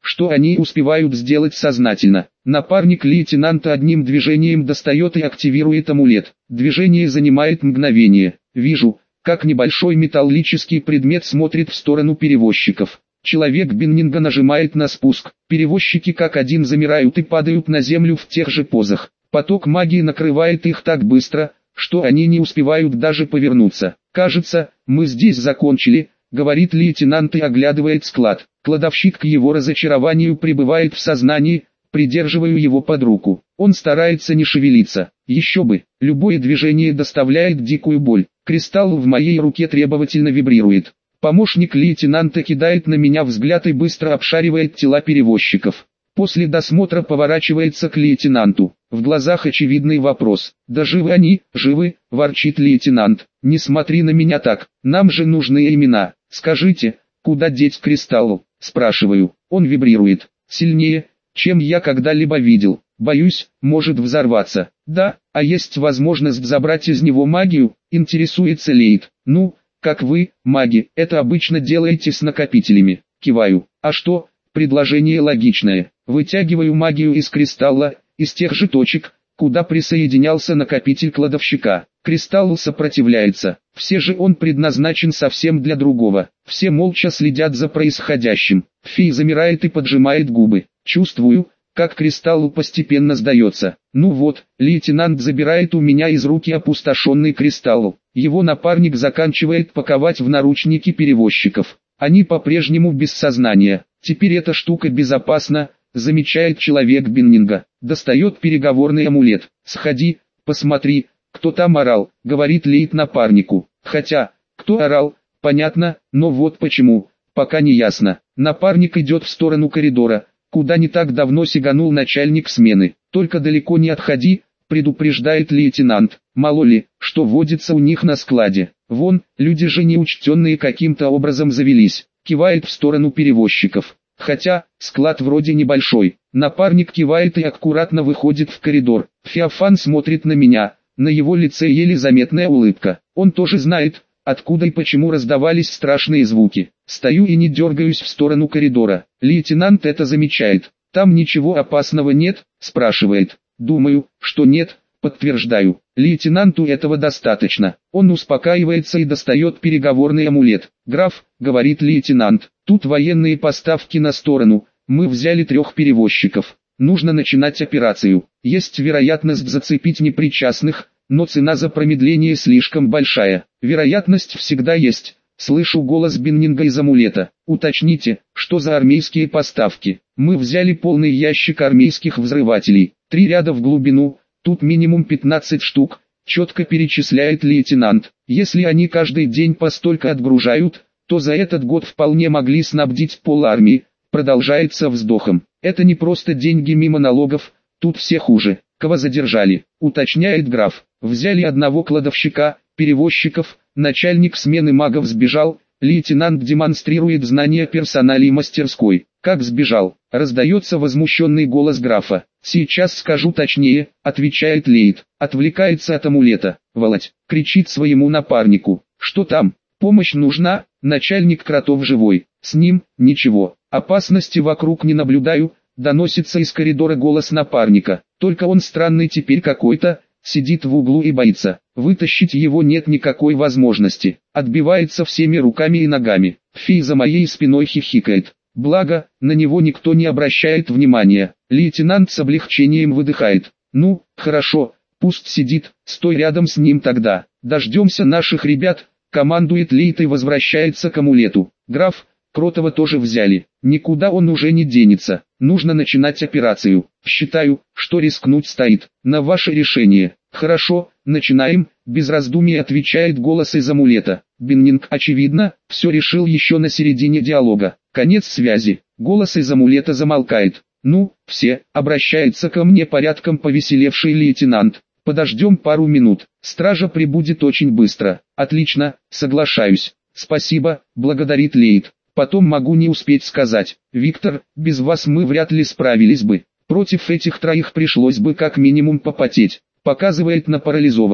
что они успевают сделать сознательно. Напарник лейтенанта одним движением достает и активирует амулет. Движение занимает мгновение. Вижу, как небольшой металлический предмет смотрит в сторону перевозчиков. Человек Биннинга нажимает на спуск. Перевозчики как один замирают и падают на землю в тех же позах. Поток магии накрывает их так быстро, что они не успевают даже повернуться. «Кажется, мы здесь закончили», — говорит лейтенант и оглядывает склад. Кладовщик к его разочарованию пребывает в сознании, придерживаю его под руку. Он старается не шевелиться. Еще бы, любое движение доставляет дикую боль. Кристалл в моей руке требовательно вибрирует. Помощник лейтенанта кидает на меня взгляд и быстро обшаривает тела перевозчиков. После досмотра поворачивается к лейтенанту. В глазах очевидный вопрос. «Да живы они, живы», – ворчит лейтенант. «Не смотри на меня так, нам же нужны имена. Скажите, куда деть кристалл?» – спрашиваю. Он вибрирует. Сильнее, чем я когда-либо видел. Боюсь, может взорваться. «Да, а есть возможность забрать из него магию?» – интересуется Лейт. «Ну, как вы, маги, это обычно делаете с накопителями». Киваю. «А что?» Предложение логичное. Вытягиваю магию из кристалла, из тех же точек, куда присоединялся накопитель кладовщика. Кристалл сопротивляется. Все же он предназначен совсем для другого. Все молча следят за происходящим. Фи замирает и поджимает губы. Чувствую, как кристалл постепенно сдается. Ну вот, лейтенант забирает у меня из руки опустошенный кристалл. Его напарник заканчивает паковать в наручники перевозчиков. Они по-прежнему без сознания. Теперь эта штука безопасна, замечает человек Биннинга. Достает переговорный амулет. «Сходи, посмотри, кто там орал», говорит Лейт напарнику. Хотя, кто орал, понятно, но вот почему, пока не ясно. Напарник идет в сторону коридора, куда не так давно сиганул начальник смены. «Только далеко не отходи», предупреждает лейтенант. Мало ли, что водится у них на складе. Вон, люди же неучтенные каким-то образом завелись. Кивает в сторону перевозчиков. Хотя, склад вроде небольшой. Напарник кивает и аккуратно выходит в коридор. Феофан смотрит на меня. На его лице еле заметная улыбка. Он тоже знает, откуда и почему раздавались страшные звуки. Стою и не дергаюсь в сторону коридора. Лейтенант это замечает. «Там ничего опасного нет?» – спрашивает. «Думаю, что нет», подтверждаю. Лейтенанту этого достаточно. Он успокаивается и достает переговорный амулет. «Граф», — говорит лейтенант, — «тут военные поставки на сторону, мы взяли 3 перевозчиков. Нужно начинать операцию. Есть вероятность зацепить непричастных, но цена за промедление слишком большая». «Вероятность всегда есть», — слышу голос Биннинга из амулета. «Уточните, что за армейские поставки?» «Мы взяли полный ящик армейских взрывателей, 3 ряда в глубину». Тут минимум 15 штук, четко перечисляет лейтенант. Если они каждый день по столько отгружают, то за этот год вполне могли снабдить пол-армии, продолжается вздохом. Это не просто деньги мимо налогов, тут все хуже. Кого задержали, уточняет граф. Взяли одного кладовщика, перевозчиков, начальник смены магов сбежал, лейтенант демонстрирует знания персоналей мастерской. «Как сбежал?» – раздается возмущенный голос графа. «Сейчас скажу точнее», – отвечает Лейт. Отвлекается от амулета. «Володь!» – кричит своему напарнику. «Что там? Помощь нужна?» Начальник кротов живой. «С ним ничего. Опасности вокруг не наблюдаю», – доносится из коридора голос напарника. «Только он странный теперь какой-то, сидит в углу и боится. Вытащить его нет никакой возможности. Отбивается всеми руками и ногами». Фи за моей спиной хихикает. Благо, на него никто не обращает внимания. Лейтенант с облегчением выдыхает. «Ну, хорошо, пусть сидит, стой рядом с ним тогда. Дождемся наших ребят», командует Лейт и возвращается к амулету. «Граф, Кротова тоже взяли. Никуда он уже не денется. Нужно начинать операцию. Считаю, что рискнуть стоит. На ваше решение». «Хорошо, начинаем», без раздумий отвечает голос из амулета. Биннинг, очевидно, все решил еще на середине диалога. Конец связи. Голос из амулета замолкает. «Ну, все», обращается ко мне порядком повеселевший лейтенант. «Подождем пару минут. Стража прибудет очень быстро». «Отлично, соглашаюсь». «Спасибо», благодарит Лейт. «Потом могу не успеть сказать. Виктор, без вас мы вряд ли справились бы. Против этих 3 пришлось бы как минимум попотеть». Показывает на парализованных.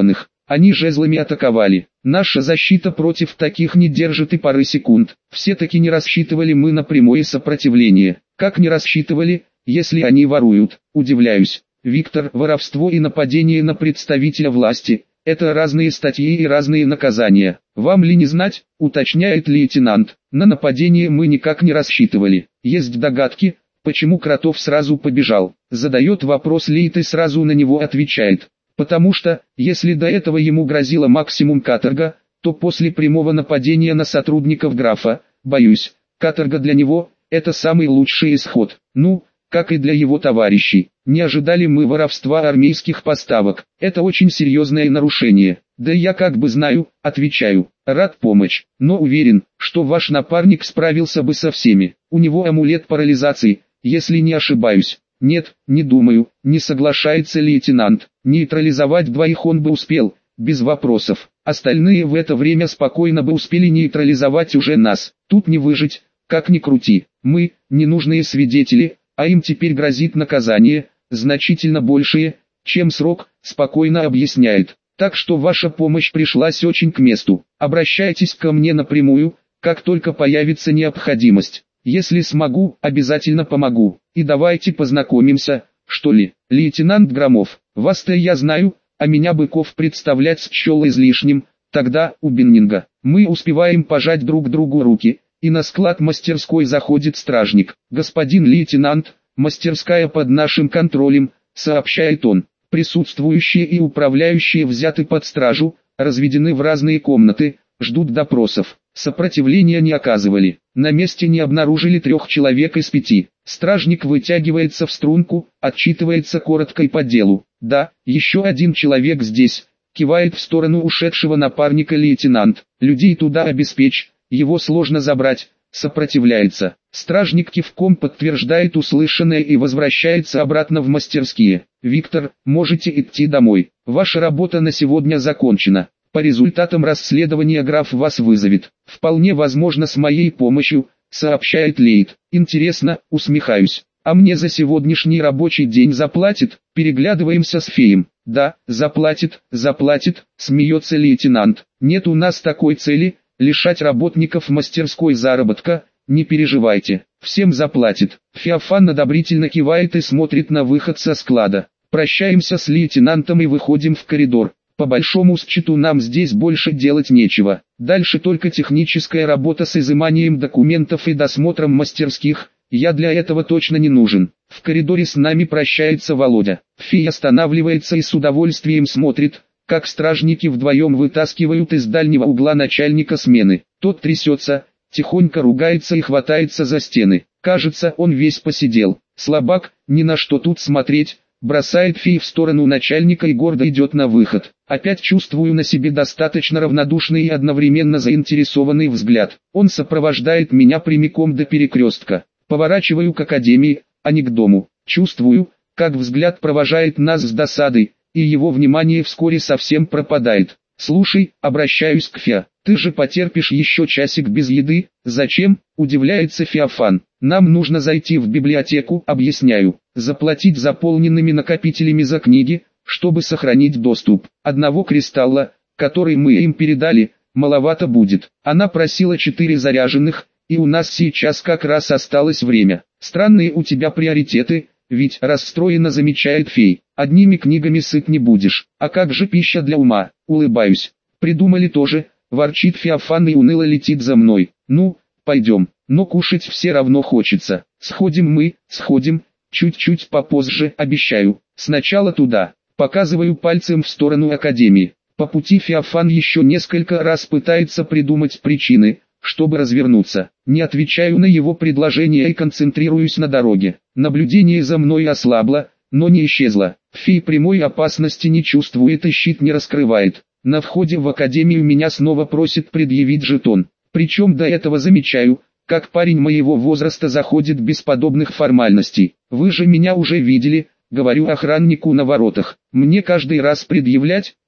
Они жезлами атаковали. Наша защита против таких не держит и пары секунд. Все-таки не рассчитывали мы на прямое сопротивление. Как не рассчитывали, если они воруют? Удивляюсь. Виктор, воровство и нападение на представителя власти – это разные статьи и разные наказания. Вам ли не знать, уточняет лейтенант. На нападение мы никак не рассчитывали. Есть догадки, почему Кротов сразу побежал. Задает вопрос Лейт и сразу на него отвечает. Потому что, если до этого ему грозила максимум каторга, то после прямого нападения на сотрудников графа, боюсь, каторга для него – это самый лучший исход. Ну, как и для его товарищей. Не ожидали мы воровства армейских поставок. Это очень серьезное нарушение. Да я как бы знаю, отвечаю. Рад помочь, но уверен, что ваш напарник справился бы со всеми. У него амулет парализации, если не ошибаюсь. Нет, не думаю, не соглашается лейтенант. Нейтрализовать двоих он бы успел, без вопросов. Остальные в это время спокойно бы успели нейтрализовать уже нас. Тут не выжить, как ни крути. Мы, ненужные свидетели, а им теперь грозит наказание, значительно большее, чем срок, спокойно объясняет. Так что ваша помощь пришлась очень к месту. Обращайтесь ко мне напрямую, как только появится необходимость. Если смогу, обязательно помогу. И давайте познакомимся, что ли. Лейтенант Громов, вас-то я знаю, а меня Быков представлять счел излишним. Тогда, у Беннинга, мы успеваем пожать друг другу руки, и на склад мастерской заходит стражник. Господин лейтенант, мастерская под нашим контролем, сообщает он. Присутствующие и управляющие взяты под стражу, разведены в разные комнаты, ждут допросов. Сопротивления не оказывали. На месте не обнаружили 3 человек из 5. Стражник вытягивается в струнку, отчитывается коротко и по делу. Да, еще 1 человек здесь. Кивает в сторону ушедшего напарника лейтенант. Людей туда обеспечь, его сложно забрать. Сопротивляется. Стражник кивком подтверждает услышанное и возвращается обратно в мастерские. Виктор, можете идти домой. Ваша работа на сегодня закончена. По результатам расследования граф вас вызовет. Вполне возможно с моей помощью, сообщает Лейт. Интересно, усмехаюсь. А мне за сегодняшний рабочий день заплатит? Переглядываемся с Феем. Да, заплатит, смеется лейтенант. Нет у нас такой цели, лишать работников мастерской заработка. Не переживайте, всем заплатит. Феофан одобрительно кивает и смотрит на выход со склада. Прощаемся с лейтенантом и выходим в коридор. По большому счету нам здесь больше делать нечего. Дальше только техническая работа с изыманием документов и досмотром мастерских. Я для этого точно не нужен. В коридоре с нами прощается Володя. Фей останавливается и с удовольствием смотрит, как стражники вдвоем вытаскивают из дальнего угла начальника смены. Тот трясется, тихонько ругается и хватается за стены. Кажется, он весь посидел. Слабак, ни на что тут смотреть. Бросает Фей в сторону начальника и гордо идет на выход. Опять чувствую на себе достаточно равнодушный и одновременно заинтересованный взгляд. Он сопровождает меня прямиком до перекрестка. Поворачиваю к академии, а не к дому. Чувствую, как взгляд провожает нас с досадой, и его внимание вскоре совсем пропадает. «Слушай», обращаюсь к Феа, «ты же потерпишь еще часик без еды?» «Зачем?» – удивляется Феофан. «Нам нужно зайти в библиотеку», объясняю, «заплатить заполненными накопителями за книги, чтобы сохранить доступ. Одного кристалла, который мы им передали, маловато будет. Она просила 4 заряженных, и у нас сейчас как раз осталось время. Странные у тебя приоритеты, ведь расстроенно замечает Фей. Одними книгами сыт не будешь. А как же пища для ума?» Улыбаюсь. «Придумали тоже», ворчит Феофан и уныло летит за мной. «Ну, пойдем, но кушать все равно хочется. Сходим, чуть-чуть попозже, обещаю. Сначала туда». Показываю пальцем в сторону академии. По пути Феофан еще несколько раз пытается придумать причины, чтобы развернуться. Не отвечаю на его предложение и концентрируюсь на дороге. Наблюдение за мной ослабло, но не исчезло. Фей прямой опасности не чувствует и щит не раскрывает. На входе в академию меня снова просит предъявить жетон. Причем до этого замечаю, как парень моего возраста заходит без подобных формальностей. «Вы же меня уже видели», — говорю охраннику на воротах. «Мне каждый раз предъявлять?»